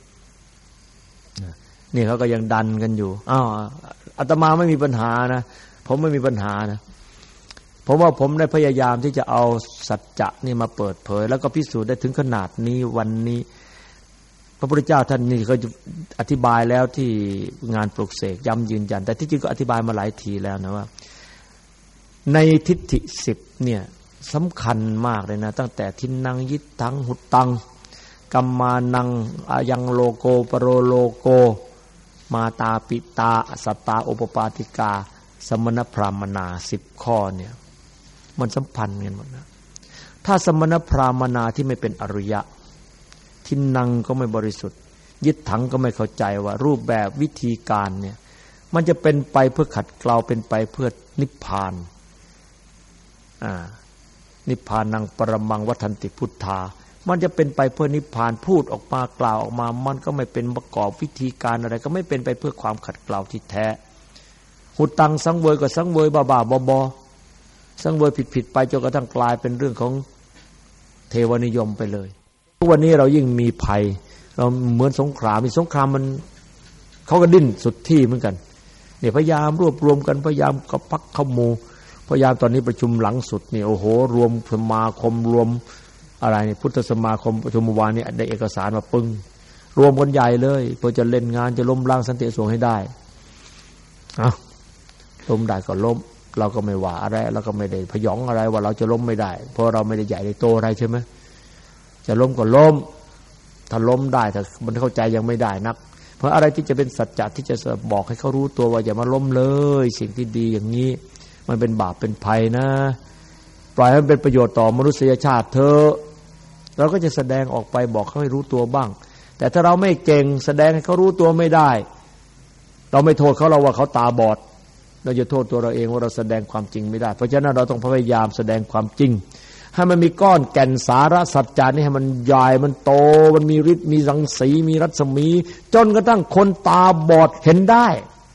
[SPEAKER 2] นี่เขาก็ยังดันกันอยู่อ้าวอาตมาไม่มีปัญหานะผมไม่มีปัญหานะผมว่าผมได้พยายามที่จะเอาสัจจะนี่มาเปิดเผยแล้วก็พิสูจน์ได้ถึงขนาดนี้วันนี้พระพุทธเจ้าท่านนี่ก็อธิบายแล้วที่งานปลุกเสกย้ำยืนยันแต่ที่จริงก็อธิบายมาหลายทีแล้วนะว่าในทิฏฐิสิบเนี่ยสำคัญมากเลยนะตั้งแต่ทินังยิตถังหุตตังกัมมานังอายังโลโกปโรโลโกมาตาปิตาสัตตาอุปปาติกาสมณพราหมนาสิบข้อเนี่ยมันสัมพันธ์กันหมดนะถ้าสมณพราหมนาที่ไม่เป็นอริยะทินังก็ไม่บริสุทธิ์ยึดถังก็ไม่เข้าใจว่ารูปแบบวิธีการเนี่ยมันจะเป็นไปเพื่อขัดเกลาเป็นไปเพื่อนิพพานอ่านิพพานังปรมังวัฏันติพุทธามันจะเป็นไปเพื่อนิพพานพูดออกมากล่าวออกมามันก็ไม่เป็นประกอบวิธีการอะไรก็ไม่เป็นไปเพื่อความขัดเกลาที่แท้หุตังสังเวยก็สังเวยบ้าๆบอๆสังเวยผิดๆไปจนกระทั่งกลายเป็นเรื่องของเทวนิยมไปเลยทุกวันนี้เรายิ่งมีภัยเราเหมือนสงครามมีสงครามมันเขาก็ดิ้นสุดที่เหมือนกันเนี่ยพยายามรวบรวมกันพยายามกระพักขโมพยายามตอนนี้ประชุมหลังสุดนี่โอ้โหรวมสมาคมรวมอะไรนี่พุทธสมาคมประชุมเมื่อวานนี้ได้เอกสารมาปึ้งรวมกันใหญ่เลยเพื่อจะเล่นงานจะล้มล้างสันติสุขให้ได้อ้าวล้มได้ก็ล้มเราก็ไม่ว่าอะไรเราก็ไม่ได้พยองอะไรว่าเราจะล้มไม่ได้เพราะเราไม่ได้ใหญ่ได้โตอะไรใช่ไหมจะล้มก็ล้มถ้าล้มได้แต่มันเข้าใจยังไม่ได้นักเพราะอะไรที่จะเป็นสัจจะที่จะบอกให้เขารู้ตัวว่าอย่ามาล้มเลยสิ่งที่ดีอย่างนี้มันเป็นบาปเป็นภัยนะปล่อยให้มันเป็นประโยชน์ต่อมนุษยชาติเถอะเราก็จะแสดงออกไปบอกเขาให้รู้ตัวบ้างแต่ถ้าเราไม่เก่งแสดงให้เขารู้ตัวไม่ได้เราไม่โทษเขาเราว่าเขาตาบอดเราจะโทษตัวเราเองว่าเราแสดงความจริงไม่ได้เพราะฉะนั้นเราต้องพยายามแสดงความจริงให้มันมีก้อนแก่นสาระสัจจานี่ให้มันใหญ่มันโตมันมีฤทธิ์มีรังสีมีรัศมีจนกระทั่งคนตาบอดเห็นได้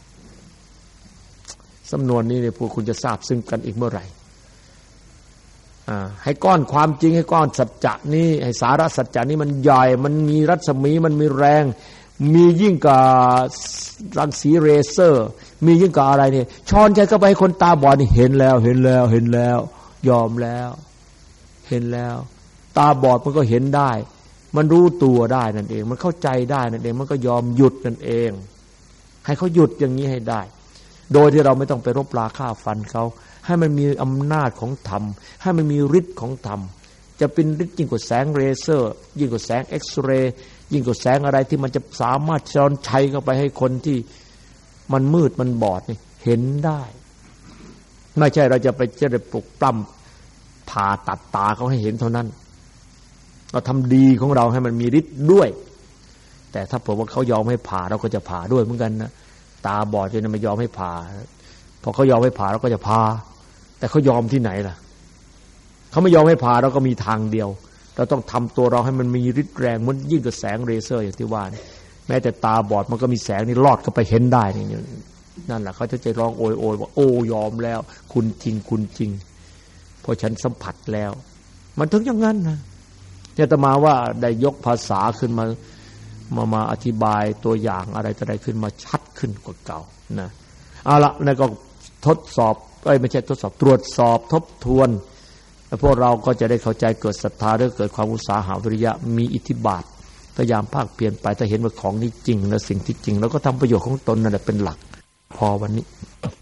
[SPEAKER 2] สำนวนนี้เนี่ยพวกคุณจะทราบซึ่งกันอีกเมื่อไหร่ให้ก้อนความจริงให้ก้อนสัจจะนี้ให้สาระสัจจะนี้มันใหญ่มันมีรัศมีมันมีแรงมียิ่งกว่ารังสีเรเซอร์มียิ่งกว่าอะไรเนี่ยช้อนใช้เข้าไปให้คนตาบอดนี่เห็นแล้วเห็นแล้วเห็นแล้วยอมแล้วเห็นแล้วตาบอดมันก็เห็นได้มันรู้ตัวได้นั่นเองมันเข้าใจได้นั่นเองมันก็ยอมหยุดนั่นเองให้เขาหยุดอย่างนี้ให้ได้โดยที่เราไม่ต้องไปรบราฆ่าฟันเขาให้มันมีอำนาจของธรรมให้มันมีฤทธิ์ของธรรมจะเป็นฤทธิ์ยิ่งกว่าแสงเรเซอร์ยิ่งกว่าแสงเอ็กซเรย์ยิ่งกว่าแสงอะไรที่มันจะสามารถช้อนชัยเข้าไปให้คนที่มันมืดมันบอดนี่เห็นได้ไม่ใช่เราจะไปจะได้ปลุกปล้ำผ่าตัดตาเขาให้เห็นเท่านั้นเราทำดีของเราให้มันมีฤทธิ์ด้วยแต่ถ้าผมว่าเขายอมให้ผ่าเราก็จะผ่าด้วยเหมือนกันนะตาบอดจนไม่ยอมให้ผ่าพอเขายอมให้ผ่าเราก็จะผ่าแต่เขายอมที่ไหนล่ะเขาไม่ยอมให้ผ่าเราก็มีทางเดียวเราต้องทำตัวเราให้มันมีฤทธิ์แรงมันยิ่งกว่าแสงเรเซอร์อย่างที่ว่าแม้แต่ตาบอดมันก็มีแสงนี่ลอดเข้าไปเห็นได้นี่นั่นแหละเขาจะใจร้องโอยโอยว่าโอ้ยอมแล้วคุณจริงคุณจริงเพราะฉันสัมผัสแล้วมันถึงอย่างนั้นนะเนี่ยอาตมาว่าได้ยกภาษาขึ้นมามามาอธิบายตัวอย่างอะไรต่ออะไรขึ้นมาชัดขึ้นกว่าเก่านะเอาละนั่นก็ทดสอบเอ้ยไม่ใช่ทดสอบตรวจสอบทบทวนแล้วพวกเราก็จะได้เข้าใจเกิดศรัทธาด้วยเกิดความอุตสาหะวิริยะมีอิทธิบาทพยายามภาคเปลี่ยนไปถ้าเห็นว่าของนี้จริงและสิ่งที่จริงแล้วก็ทำประโยชน์ของตนนั่นแหละเป็นหลักพอวันนี้